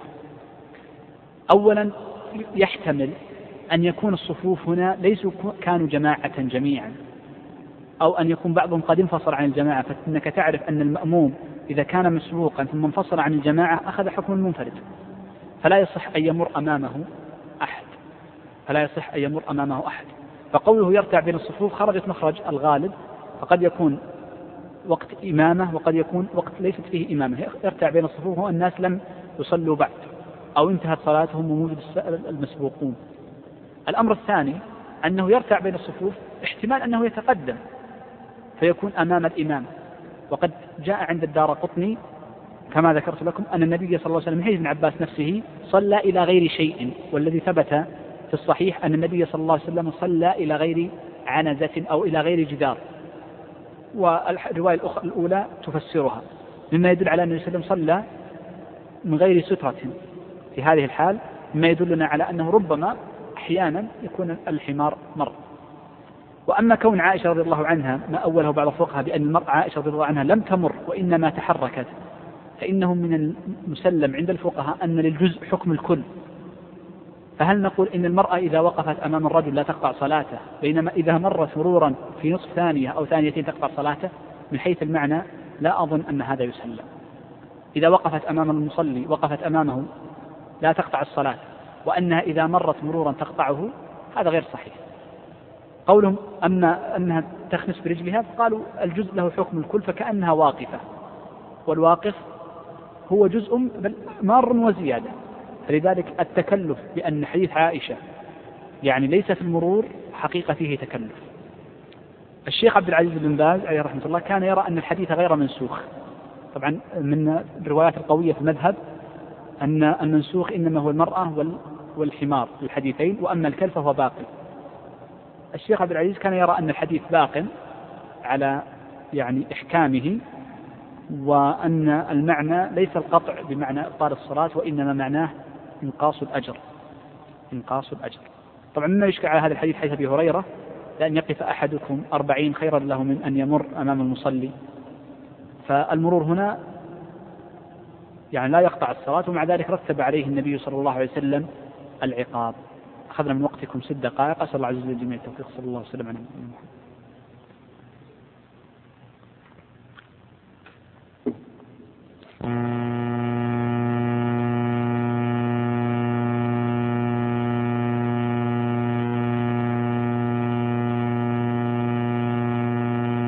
أولا يحتمل أن يكون الصفوف هنا ليسوا كانوا جماعة جميعا، أو أن يكون بعضهم قد انفصل عن الجماعة، فإنك تعرف أن المأموم إذا كان مسبوقا ثم انفصل عن الجماعة أخذ حكم المنفرد، فلا يصح أن يمر أمامه أحد فلا يصح أن يمر أمامه أحد فقوله يرتع بين الصفوف خرجت مخرج الغالب، فقد يكون وقت إمامة وقد يكون وقت ليست فيه إمامة. يرتع بين الصفوف هو الناس لم يصلوا بعد أو انتهت صلاتهم وموجود المسبوقون. الأمر الثاني أنه يرتع بين الصفوف، احتمال أنه يتقدم فيكون أمام الإمام، وقد جاء عند الدارقطني كما ذكرت لكم أن النبي صلى الله عليه وسلم حديث ابن عباس نفسه صلى إلى غير شيء، والذي ثبت في الصحيح أن النبي صلى الله عليه وسلم صلى إلى غير عنزة أو إلى غير جدار، والرواية الأولى تفسرها، مما يدل على أن النبي صلى الله عليه وسلم صلى من غير سترة في هذه الحال، مما يدلنا على أنه ربما أحيانا يكون الحمار مر. وأما كون عائشة رضي الله عنها ما أوله بعض الفقهاء بأن المرأة عائشة رضي الله عنها لم تمر وإنما تحركت، فإنه من المسلم عند الفقهاء أن للجزء حكم الكل. فهل نقول إن المرأة إذا وقفت أمام الرجل لا تقطع صلاته، بينما إذا مرت مرورا في نصف ثانية أو ثانيتين تقطع صلاته؟ من حيث المعنى لا أظن أن هذا يسلم. إذا وقفت أمام المصلي وقفت أمامه لا تقطع الصلاة، وأنها إذا مرت مرورا تقطعه، هذا غير صحيح. قولهم أما أنها تخنس برجلها، فقالوا الجزء له حكم الكل، فكأنها واقفة، والواقف هو جزء بل مار وزيادة. فلذلك التكلف بأن حديث عائشة يعني ليس في المرور حقيقة فيه تكلف. الشيخ عبد العزيز بن باز عليه رحمة الله كان يرى أن الحديث غير منسوخ. طبعا من الروايات القوية في المذهب أن المنسوخ إنما هو المرأة والحمار الحديثين، وأما الكلب فهو باقي. الشيخ عبد العزيز كان يرى أن الحديث باق على يعني إحكامه، وأن المعنى ليس القطع بمعنى إبطال الصلاة، وإنما معناه إنقاص الأجر إنقاص الأجر. طبعا مما يشكل على هذا الحديث حديث أبي هريرة لأن يقف أحدكم أربعين خيرا له من أن يمر أمام المصلي، فالمرور هنا يعني لا يقطع الصلاة، ومع ذلك رتب عليه النبي صلى الله عليه وسلم العقاب. أخذنا من وقتكم ست دقائق، أسأل الله عز وجل الجميع التوفيق. صلى الله عليه وسلم على نبينا محمد.